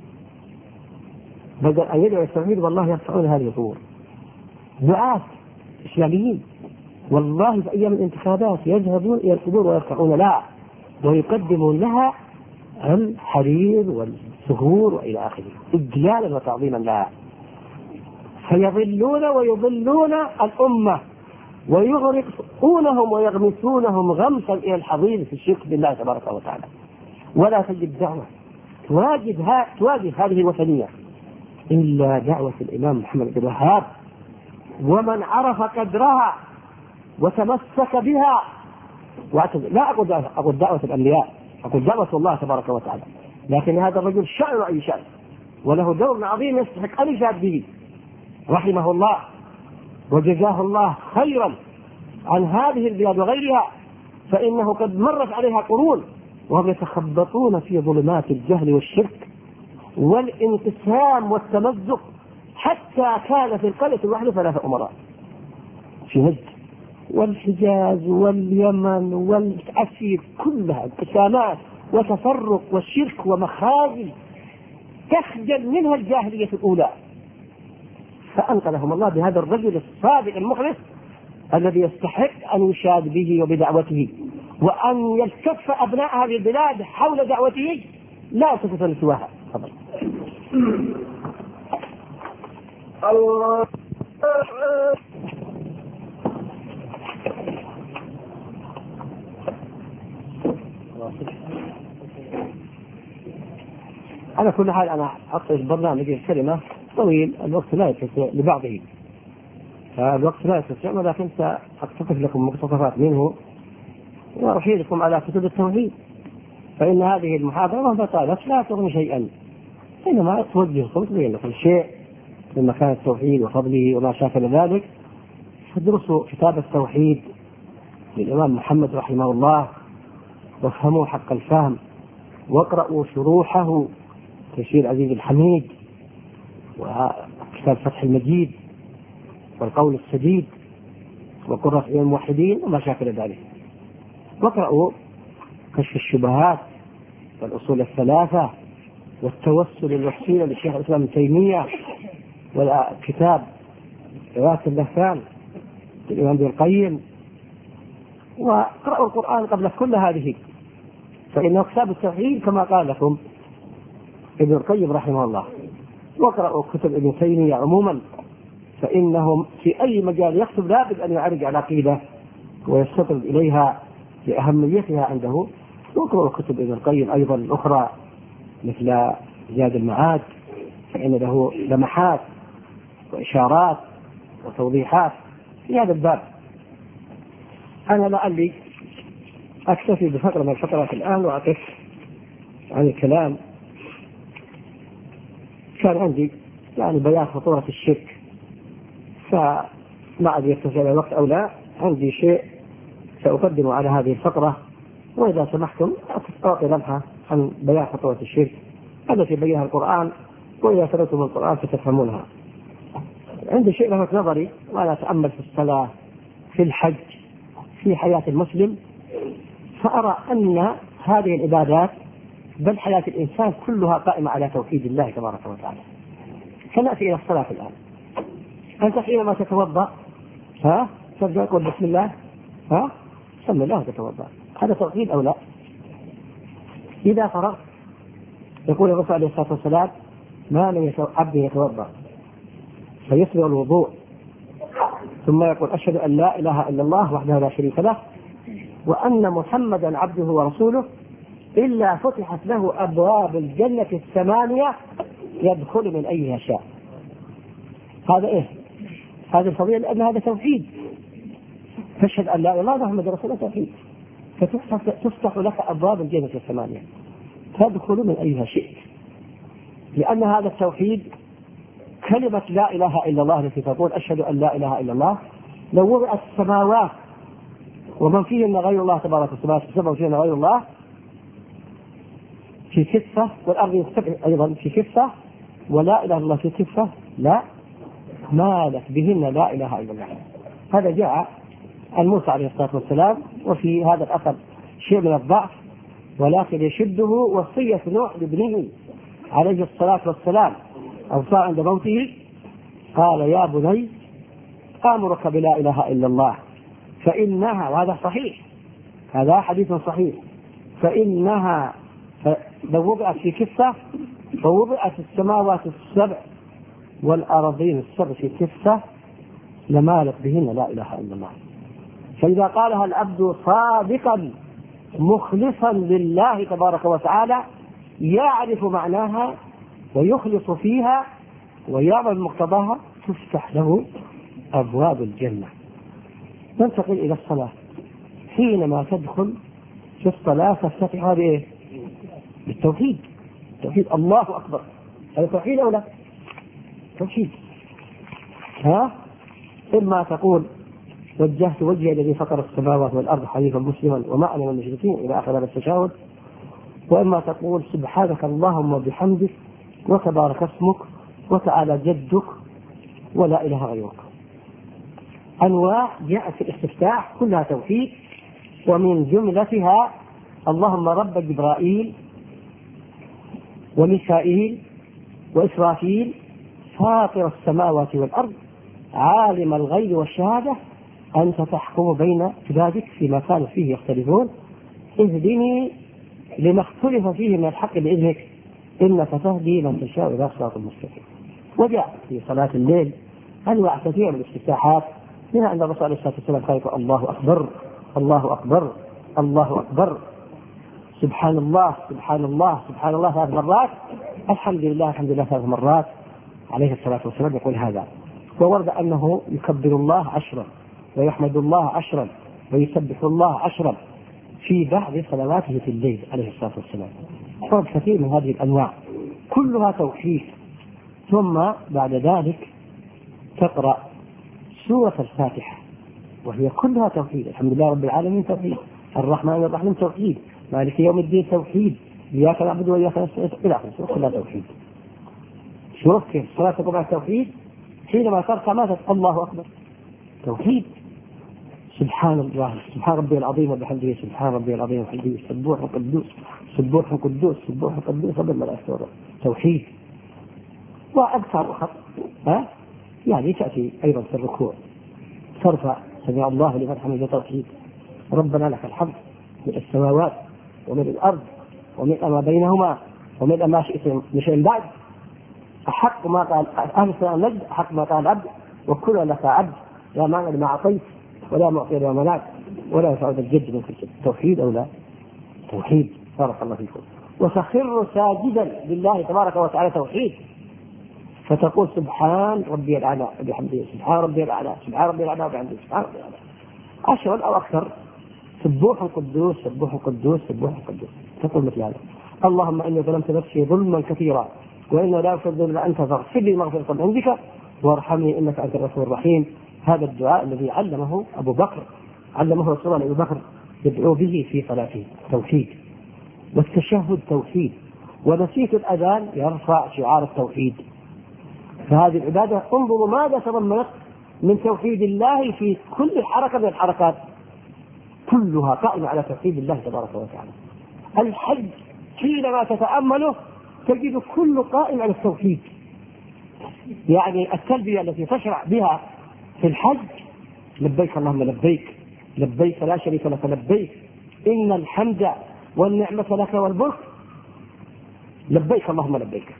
بدل أن يدعوا التوحيد والله يرفعون هذه الزهور. دعاة إسلاميين والله في أيام الانتخابات يذهبون إلى القبور ويرفعون لها ويقدمون لها الحرير والزهور وإلى آخره إجلالا وتعظيما لها، فيضلون ويضلون الأمة ويغرقونهم ويغمسونهم غمسا إلى الحضيض في الشرك بالله تبارك وتعالى. ولا تجد دعوة تواجه, تواجه هذه الوثنية إلا دعوة الإمام محمد بن الوهاب، ومن عرف قدرها وتمسك بها. لا أقول دعوة, أقول دعوة الأنبياء، أقول دعوة الله تبارك وتعالى، لكن هذا الرجل شأن أي شأن وله دور عظيم يستحق أن يشهد به رحمه الله وجزاه الله خيرا عن هذه البلاد وغيرها، فإنه قد مرت عليها قرون وهم يتخبطون في ظلمات الجهل والشرك والانقسام والتمزق، حتى كان في القرية الواحدة ثلاثة أمراء في نجد والحجاز واليمن والعسير، كلها انقسامات وتفرق والشرك ومخازي تخجل منها الجاهلية الأولى، فأنقذهم الله بهذا الرجل الصادق المخلص الذي يستحق أن يشاد به وبدعوته، وأن يلتف أبناء هذه البلاد حول دعوته لا تفتن سواها. الله على كل حال أنا أعطي البرنامج الكلمة طويل، الوقت لا يتسع لبعضه، فالوقت لا يتسع، ولكن سأقتطف لكم مقتطفات منه وأحيلكم على كتب التوحيد، فإن هذه المحاضرة بطالت لا تغني شيئا، إنما توجهكم تبين لكم شيء من مكان التوحيد وفضله وما شاكل ذلك. فادرسوا كتاب التوحيد للإمام محمد رحمه الله وافهموا حق الفهم، واقرأوا شروحه تيسير عزيز الحميد وكتاب فتح المجيد والقول السديد وقرة الموحدين وما شاكل ذلك، واقرأوا كشف الشبهات والأصول الثلاثة والتوسل الوسيلة للشيخ الإسلام ابن تيمية والكتاب إغاثة اللهفان للإمام ابن القيم، وقرأوا القرآن قبل كل هذه، فإنه كتاب التوحيد كما قال لكم ابن القيم رحمه الله. واقرأوا كتب ابن تيمية عموما، فإنهم في أي مجال يكتب لابد أن يعرج على عقيدة ويستطرد إليها لأهميتها عنده. واقرأوا كتب ابن القيم أيضا الأخرى مثل زاد المعاد، فإن له لمحات وإشارات وتوضيحات في هذا الباب. أنا لعلي أكتفي بفترة من الفترات الآن وأقف عن الكلام. كان عندي يعني بيان خطورة الشرك، فما أدري يتسع الوقت أو لا، عندي شيء سأقدمه على هذه الفقرة، وإذا سمحتم أعطي لمحة عن بيان خطورة الشرك التي بينها القرآن، وإذا سمعتم القرآن فتفهمونها. عندي شيء لفت نظري وأنا أتأمل في الصلاة في الحج في حياة المسلم، فأرى أن هذه العبادات بل حياة الإنسان كلها قائمة على توحيد الله تبارك وتعالى. فنأتي إلى الصلاة الآن. أنت حينما تتوضأ ها تبدأ تقول بسم الله، ها سم الله تتوضأ، هذا توحيد أو لا؟ إذا فرغت يقول الرسول عليه الصلاة والسلام ما من عبد يتوضأ فيسبغ الوضوء ثم يقول أشهد أن لا إله إلا الله وحده لا شريك له وأن محمدا عبده ورسوله إلا فتحت له أبواب الجنة الثمانية يدخل من أيها شاء. هذا إيه؟ هذه الفضيلة لأن هذا توحيد. تشهد أن لا إله إلا الله محمد رسول الله توحيد، فتفتح لك أبواب الجنة الثمانية تدخل من أيها شئت، لأن هذا التوحيد كلمة لا إله إلا الله التي تقول أشهد أن لا إله إلا الله لو وضعت السماوات ومن فيهن غير الله تبارك وتعالى السماء وفيهن غير الله في كفة والأرض أيضا في كفة ولا إله إلا الله في كفة لا مالت بهن لا إله إلا الله. هذا جاء عن موسى عليه الصلاة والسلام، وفي هذا الأثر شيء من الضعف ولكن يشده وصية نوح لابنه عليه الصلاة والسلام أوصى عند موته قال يا بني آمرك بلا إله إلا الله فإنها، وهذا صحيح هذا حديث صحيح، فإنها لو وضعت في كفة فوضعت السماوات السبع والأرضين السبع في كفة لمالت بهن لا إله إلا الله. فإذا قالها العبد صادقا مخلصا لله تبارك وتعالى يعرف معناها ويخلص فيها ويعمل مقتضاها تفتح له أبواب الجنة. ننتقل إلى الصلاة. حينما تدخل في الصلاة تفتحها بإيه؟ بالتوحيد. توحيد الله أكبر. هذا توحيد أو لا؟ توحيد. ها؟ إما تقول وجهت وجهي الذي فطر السماوات والأرض حنيفا مسلما وما أنا من المشركين إلى آخر هذا التشهد، وإما تقول سبحانك اللهم وبحمدك وتبارك اسمك وتعالى جدك ولا إله غيرك. أنواع جاءت في الاستفتاح كلها توحيد، ومن جملتها اللهم رب جبرائيل وميكائيل وإسرافيل فاطر السماوات والأرض عالم الغيب والشهادة أنت تحكم بين عبادك فيما كانوا فيه يختلفون اهدني لما اختلف فيه من الحق بإذنك إنك تهدي من تشاء إلى صراط مستقيم. وجاء في صلاة الليل أنواع كثيرة من الافتتاحات، منها أن الرسول عليه الصلاة والسلام قال الله أكبر الله أكبر الله أكبر سبحان الله سبحان الله سبحان الله ثلاث مرات، الحمد لله الحمد لله ثلاث مرات عليه الصلاة والسلام يقول هذا. وورد أنه يكبر الله عشرا ويحمد الله عشرا ويسبح الله عشرا في بعض صلواته في الليل عليه الصلاة والسلام. ورد كثير من هذه الأنواع كلها توحيد. ثم بعد ذلك تقرأ سورة الفاتحة وهي كلها توحيد. الحمد لله رب العالمين توحيد، الرحمن الرحيم توحيد، مالك يوم الدين توحيد، إياك نعبد وإياك نستعين إلى آخره كلها توحيد. شوف كيف الصلاة تقوم على التوحيد. حينما تركع ماذا؟ الله أكبر توحيد. سبحان الله سبحان ربي العظيم وبحمده سبحان ربي العظيم وبحمده سبوح قدوس سبوح قدوس سبوح قدوس رب الملائكة توحيد. وأكثر أخر ها يعني تأتي أيضا في الركوع ترفع سمع الله لمن حمده توحيد. ربنا لك الحمد من السماوات ومن الأرض ومن ما بينهما ومن ما شئت من شيء بعد أحق ما قال أهل السلام نجد أحق ما قال عبد وكل لك عبد لا مانع لما أعطيت ولا معطي لما منعت ولا يفعل الجد من كل شيء. توحيد أو لا؟ توحيد. بارك الله فيكم. وتخر ساجدا لله تبارك وتعالى توحيد، فتقول سبحان ربي الأعلى بحمده سبحان ربي الأعلى سبحان ربي الأعلى بحمده سبحان ربي الأعلى عشرا أو أكثر. سبوح قدوس سبوح قدوس سبوح قدوس. تقول مثل هذا اللهم إني ظلمت نفسي ظلما كثيرا وإنه لا يغفر إلا أنت فاغفر لي مغفرة من عندك وارحمني إنك أنت الغفور الرحيم. هذا الدعاء الذي علمه أبو بكر علمه رسول الله أبو بكر يدعو به في صلاته توحيد. والتشهد توحيد. ونسيت الأذان يرفع شعار التوحيد. فهذه العبادة انظروا ماذا تضمنت من توحيد الله في كل حركة من الحركات كلها قائمة على توحيد الله تبارك وتعالى. الحج حينما تتأمله تجد كل قائم على التوحيد. يعني التلبية التي تشرع بها في الحج لبيك اللهم لبيك لبيك لا شريك لك لبيك إن الحمد والنعمة لك والملك لبيك اللهم لبيك.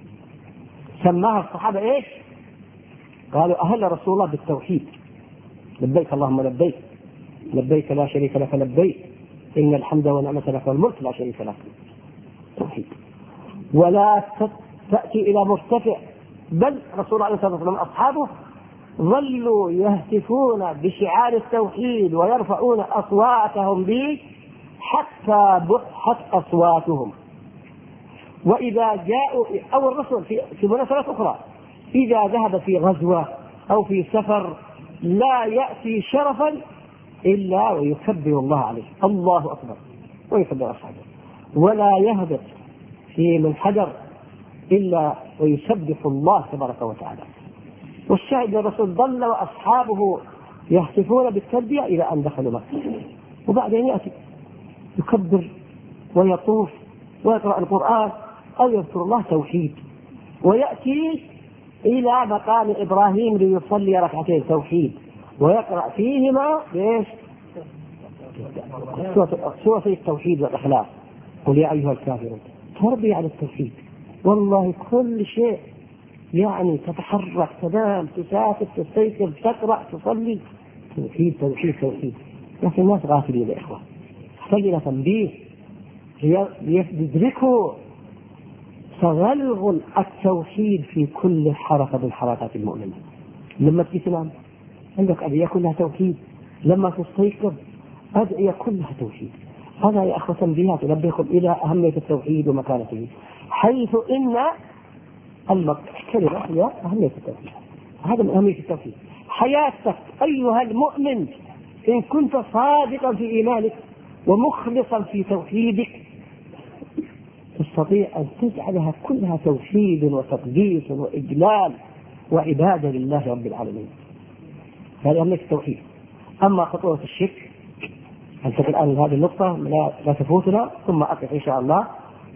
سماها الصحابة إيش؟ قالوا أهل رسول الله بالتوحيد لبيك اللهم لبيك لبيك لا شريك لك لبيك إن الحمد والنعمة لك والملك لا شريك لك. توحيد. ولا تأتي إلى مرتفع، بل رسول الله عليه الصلاة والسلام أصحابه ظلوا يهتفون بشعار التوحيد ويرفعون أصواتهم به حتى بحت أصواتهم. وإذا جاءوا أو الرسول في, في مناسبات أخرى إذا ذهب في غزوة أو في سفر لا يأتي شرفا إلا ويكبر الله عليه، الله أكبر، ويكبر أصحابه، ولا يهبط في منحدر إلا ويسبح الله تبارك وتعالى. والشاهد الرسول ضل وأصحابه يهتفون بالتلبية إلى أن دخلوا مكة، وبعدين يأتي يكبر ويطوف ويقرأ القرآن أو يذكر الله توحيد، ويأتي إلى مقام إبراهيم ليصلي ركعتين توحيد ويقرأ فيهما بإيش؟ سورة التوحيد والإخلاص، قل يا أيها الكافرون، تربي على التوحيد. والله كل شيء يعني تتحرك تنام تسافر تستيقظ تقرأ تصلي توحيد توحيد توحيد. لكن الناس غافلين يا إخوة، يحتاج إلى تنبيه ليدركوا تغلغل التوحيد في كل حركة من حركات المؤمنين. لما تنام عندك أدعية كلها توحيد، لما تستيقظ أدعية كلها توحيد. هذا يا أخوة تنبيهات تنبهكم إلى أهمية التوحيد ومكانته، حيث إن الكلمة هي أهمية التوحيد. هذا من أهمية التوحيد. حياتك أيها المؤمن إن كنت صادقا في إيمانك ومخلصا في توحيدك تستطيع أن تجعلها كلها توحيد وتقديس وإجلال وعبادة لله رب العالمين. هذه أهمية التوحيد. أما خطورة الشرك أنتقل الآن لهذه النقطة لا تفوتنا ثم أقف إن شاء الله.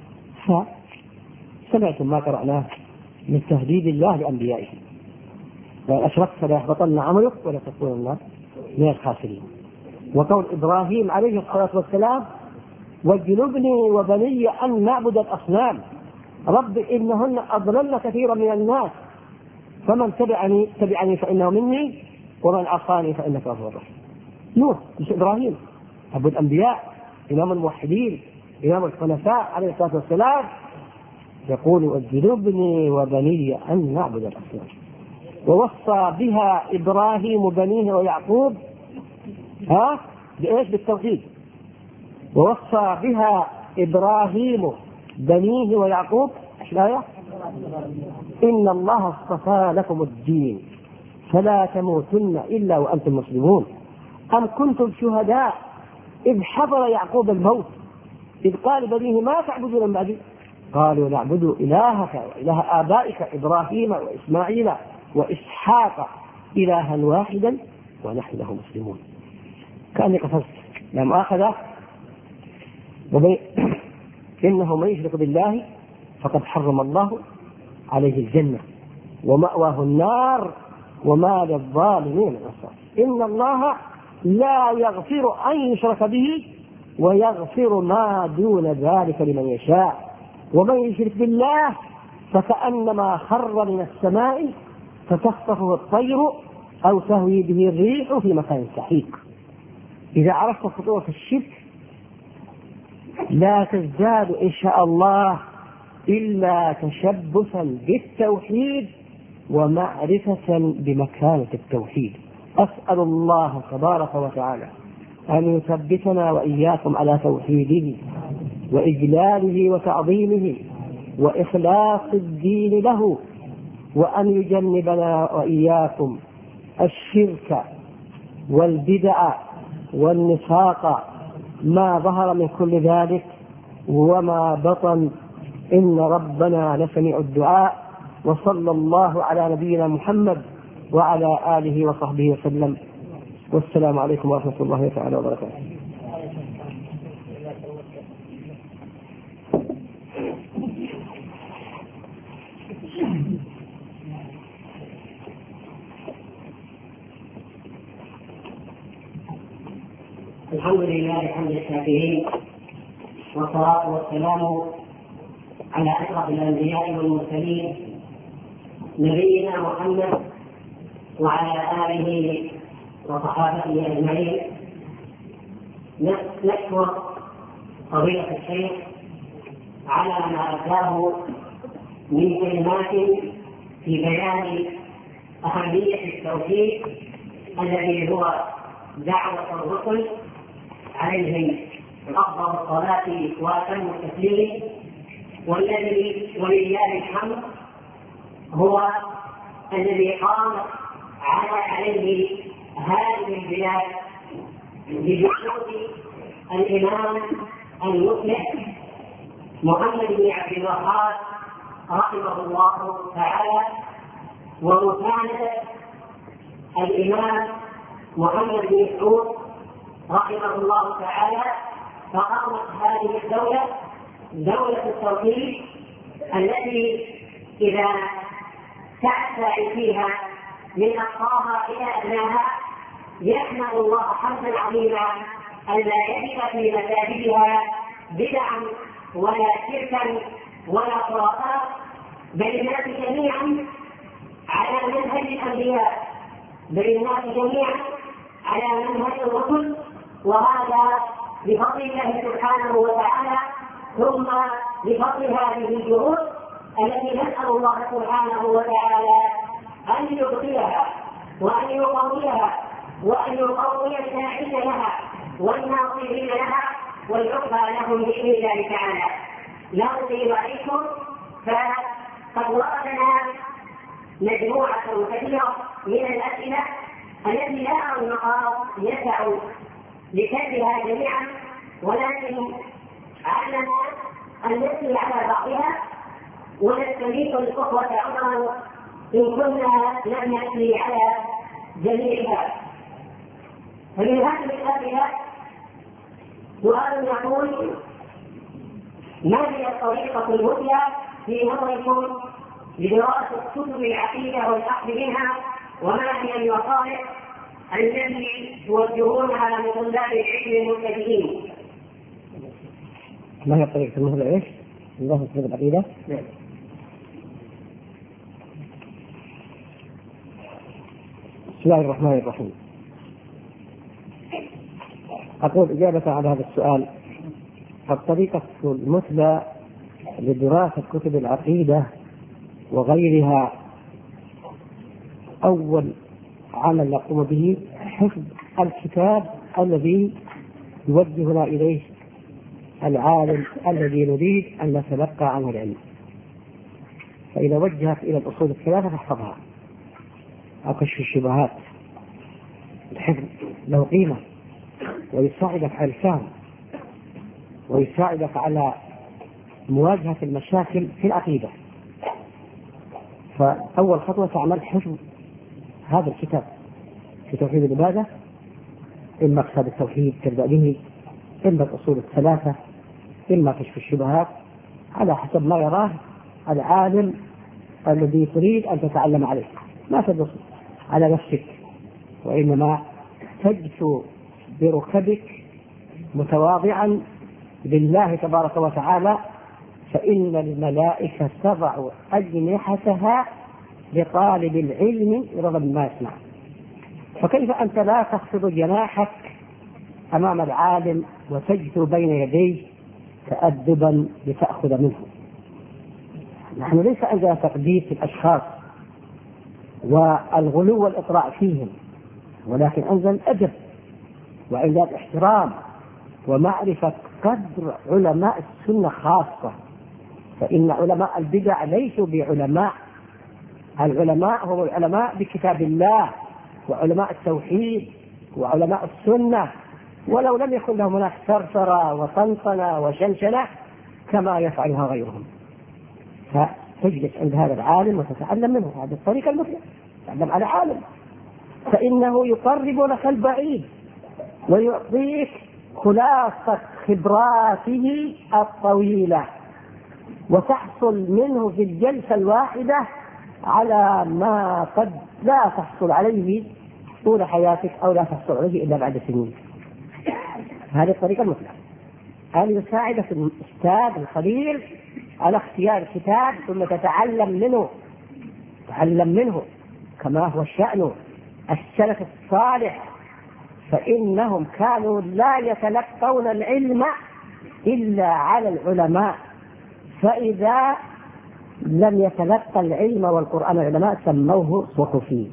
فسمعتم ما قرأناه من تهديد الله لأنبيائه، وإن أشركت فلا يحبطن عملك ولا تكونن من الخاسرين. وقول إبراهيم عليه الصلاة والسلام واجنبني وبني أن نعبد الأصنام، رب إنهن أضللن كثيرا من الناس فمن تبعني تبعني فإنه مني ومن عصاني فإنك غفور رحيم. نوح مش إبراهيم، أبو الأنبياء، إمام الموحدين، إمام الخلفاء عليه الصلاة والسلام، يقول واجنبني وبني أن نعبد الأصنام. ووصى بها إبراهيم بنيه ويعقوب ها بإيش؟ بالتوحيد. ووصى بها إبراهيم بنيه ويعقوب لا إن الله اصطفى لكم الدين فلا تموتن إلا وأنتم مسلمون. أم كنتم شهداء إذ حضر يعقوب الموت إذ قال بنيه ما تعبدون من بعدي قالوا نعبد إلهك وإله آبائك إبراهيم وإسماعيل وإسحاق إلها واحدا ونحن له مسلمون. كأني قصصت لا مؤاخذة وبي... إنه من يشرك بالله فقد حرم الله عليه الجنة ومأواه النار وما للظالمين من أنصار. إن الله لا يغفر أن يشرك به ويغفر ما دون ذلك لمن يشاء ومن يشرك بالله فكأنما خر من السماء فتخطفه الطير أو تهوي به الريح في مكان سحيق. إذا عرفت خطورة الشرك لا تزداد إن شاء الله إلا تشبثا بالتوحيد ومعرفة بمكانة التوحيد. أسأل الله تبارك وتعالى أن يثبتنا وإياكم على توحيده وإجلاله وتعظيمه وإخلاص الدين له، وأن يجنبنا وإياكم الشرك والبدع والنفاق ما ظهر من كل ذلك وما بطن، إن ربنا لسميع الدعاء. وصلى الله على نبينا محمد وعلى آله وصحبه وسلم، والسلام عليكم ورحمة الله تعالى وبركاته. الحمد لله حمد الشاكرين، والصلاة والسلام على أشرف الأنبياء والمرسلين نبينا محمد وعلى آله وصحابته أجمعين. نشكر فضيلة الشيخ على ما أتاه من كلمات في بيان أهمية التوحيد الذي هو دعوة الرسل عليهم أفضل الصلاة وأتم التسليم، والذي ولله الحمد هو الذي قام على عليه هذه البلاد بجهود الإمام المصلح محمد بن عبد الوهاب رحمه الله تعالى، ومساندة الإمام محمد بن سعود رحمه الله تعالى، فقامت هذه الدولة دولة التوحيد التي إذا تعتعي فيها من أقصاها إلى أدناها يحمد الله حمدا عظيما ألا يجد في مساجدها بدعا ولا شركا ولا خرافات، بل الناس جميعا على منهج الأنبياء، بل الناس جميعا على منهج الرسل، وهذا بفضل الله سبحانه وتعالى، ثم بفضل هذه الجهود التي نسأل الله سبحانه وتعالى أن يبقيها وأن يقويها وأن يقوي الداعين لها والناصرين لها والعقبى لهم بإذن الله تعالى. لا أطيل عليكم، فقد وردنا مجموعة كثيرة من الأسئلة التي لا أرى المقام يسع لكتبها جميعا، ولكن علنا أن نسري على بعضها ونستميت الأخوة عذرا إن كنا لم نسري على جميعها. فمن هذه الأسئلة سؤال يقول: ما هي الطريقة المثلى في نظركم لدراسة كتب العقيدة والأخذ منها، وما هي الوقائع التي توجهونها لطلاب العلم المبتدئين؟ ما هي الطريقة المثلى ايش؟ دراسة كتب العقيدة؟ نعم. بسم الله الرحمن الرحيم. أقول إجابة على هذا السؤال: الطريقة المثلى لدراسة كتب العقيدة وغيرها أول عمل نقوم به حفظ الكتاب الذي يوجهنا إليه العالم الذي نريد أن نتلقى عنه العلم. فإذا وجهت إلى الأصول الثلاثة فاحفظها، أو كشف الشبهات. الحفظ له قيمة ويساعدك على الفهم ويساعدك على مواجهة المشاكل في العقيدة. فأول خطوة تعمل حفظ هذا الكتاب في توحيد العبادة، إما كتاب التوحيد تبدأ به، إما الأصول الثلاثة، إما كشف الشبهات، على حسب ما يراه العالم الذي تريد أن تتعلم عليه. ما تدرس على نفسك، وإنما تجثو بركبك متواضعا لله تبارك وتعالى، فإن الملائكة تضع أجنحتها لطالب العلم رغم ما يسمع. فكيف أنت لا تخفض جناحك أمام العالم وتجثو بين يديه تأدبا لتأخذ منه؟ نحن ليس عندنا تقديس الأشخاص والغلو والإطراء فيهم، ولكن عندنا الأدب وعندنا الاحترام ومعرفة قدر علماء السنة خاصة، فإن علماء البدع ليسوا بعلماء. العلماء هم العلماء بكتاب الله وعلماء التوحيد وعلماء السنة، ولو لم يكن لهم هناك ثرثرة وطنطنة وشنشنة كما يفعلها غيرهم. فتجلس عند هذا العالم وتتعلم منه. هذه الطريقة المثلى، تعلم على عالم، فإنه يقرب لك البعيد ويعطيك خلاصة خبراته الطويلة، وتحصل منه في الجلسة الواحدة على ما قد لا تحصل عليه طول حياتك، أو لا تحصل عليه إلا بعد سنين. هذه الطريقة المثلى أن يساعدك الأستاذ الخبير على اختيار الكتاب، ثم تتعلم منه تعلم منه كما هو الشأن السلف الصالح، فإنهم كانوا لا يتلقون العلم إلا على العلماء، فإذا لم يتلقى العلم والقرآن العلماء سموه صحفي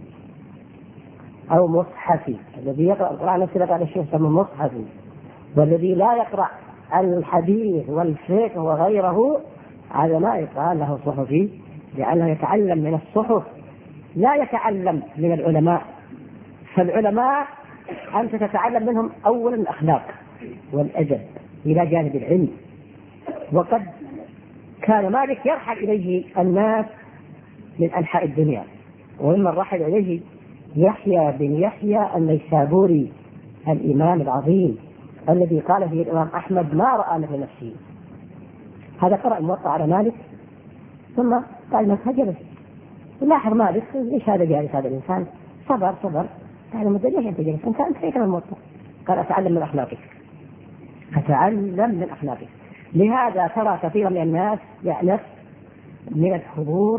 أو مصحفي. الذي يقرأ القرآن نفسه على الشيء يسمى مصحفي، والذي لا يقرأ الحديث والفقه وغيره هذا ما يقال له صحفي، لأنه يتعلم من الصحف لا يتعلم من العلماء. فالعلماء أنت تتعلم منهم أولا الأخلاق والأدب إلى جانب العلم. وقد كان مالك يرحل إليه الناس من أنحاء الدنيا، وممن رحل إليه يحيى بن يحيى النيسابوري الإمام العظيم الذي قال فيه الإمام أحمد ما رأى مثل نفسه. هذا قرأ الموطأ على مالك ثم قال ما هجبه. لاحظ مالك ليش هذا جالس هذا الإنسان؟ صبر صبر قال مدة ليش أنت جالس؟ أنت أنت كيف الموطأ؟ قال أتعلم من أخلاقك، أتعلم من أخلاقك. لهذا ترى كثيرا من الناس يأنف من الحضور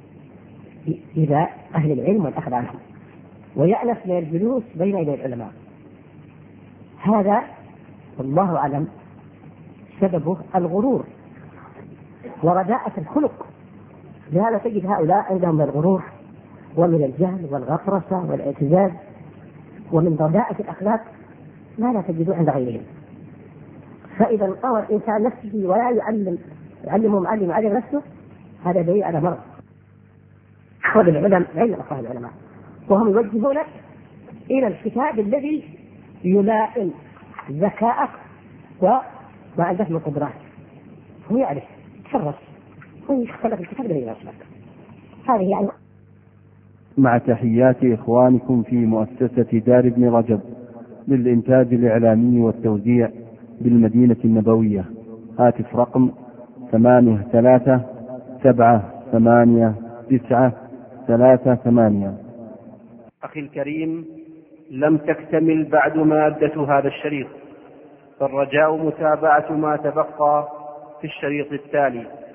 إلى أهل العلم والأخذ عنهم، ويأنف من الجلوس بين يدي العلماء. هذا والله أعلم سببه الغرور ورداءة الخلق. لهذا تجد هؤلاء عندهم من الغرور ومن الجهل والغطرسة والاعتزاز ومن رداءة الأخلاق ما لا تجدوه عند غيرهم. فإذا قوى الإنسان نفسه ولا يعلم يعلمه معلم يعلم نفسه، هذا دليل على مرض. أخذ العلم علم أخذ العلماء، وهم يوجهونك إلى الكتاب الذي يلائم ذكاءك وما عندك من قدرات. هو يعرف تفرس ويختلف الكتاب الذي يناسبك. هذه يعني. مع تحيات إخوانكم في مؤسسة دار ابن رجب للإنتاج الإعلامي والتوزيع بالمدينة النبوية. هاتف رقم ثمانية ثلاثة سبعة ثمانية تسعة ثلاثة ثمانية. أخي الكريم، لم تكتمل بعد مادة هذا الشريط، فالرجاء متابعة ما تبقى في الشريط التالي.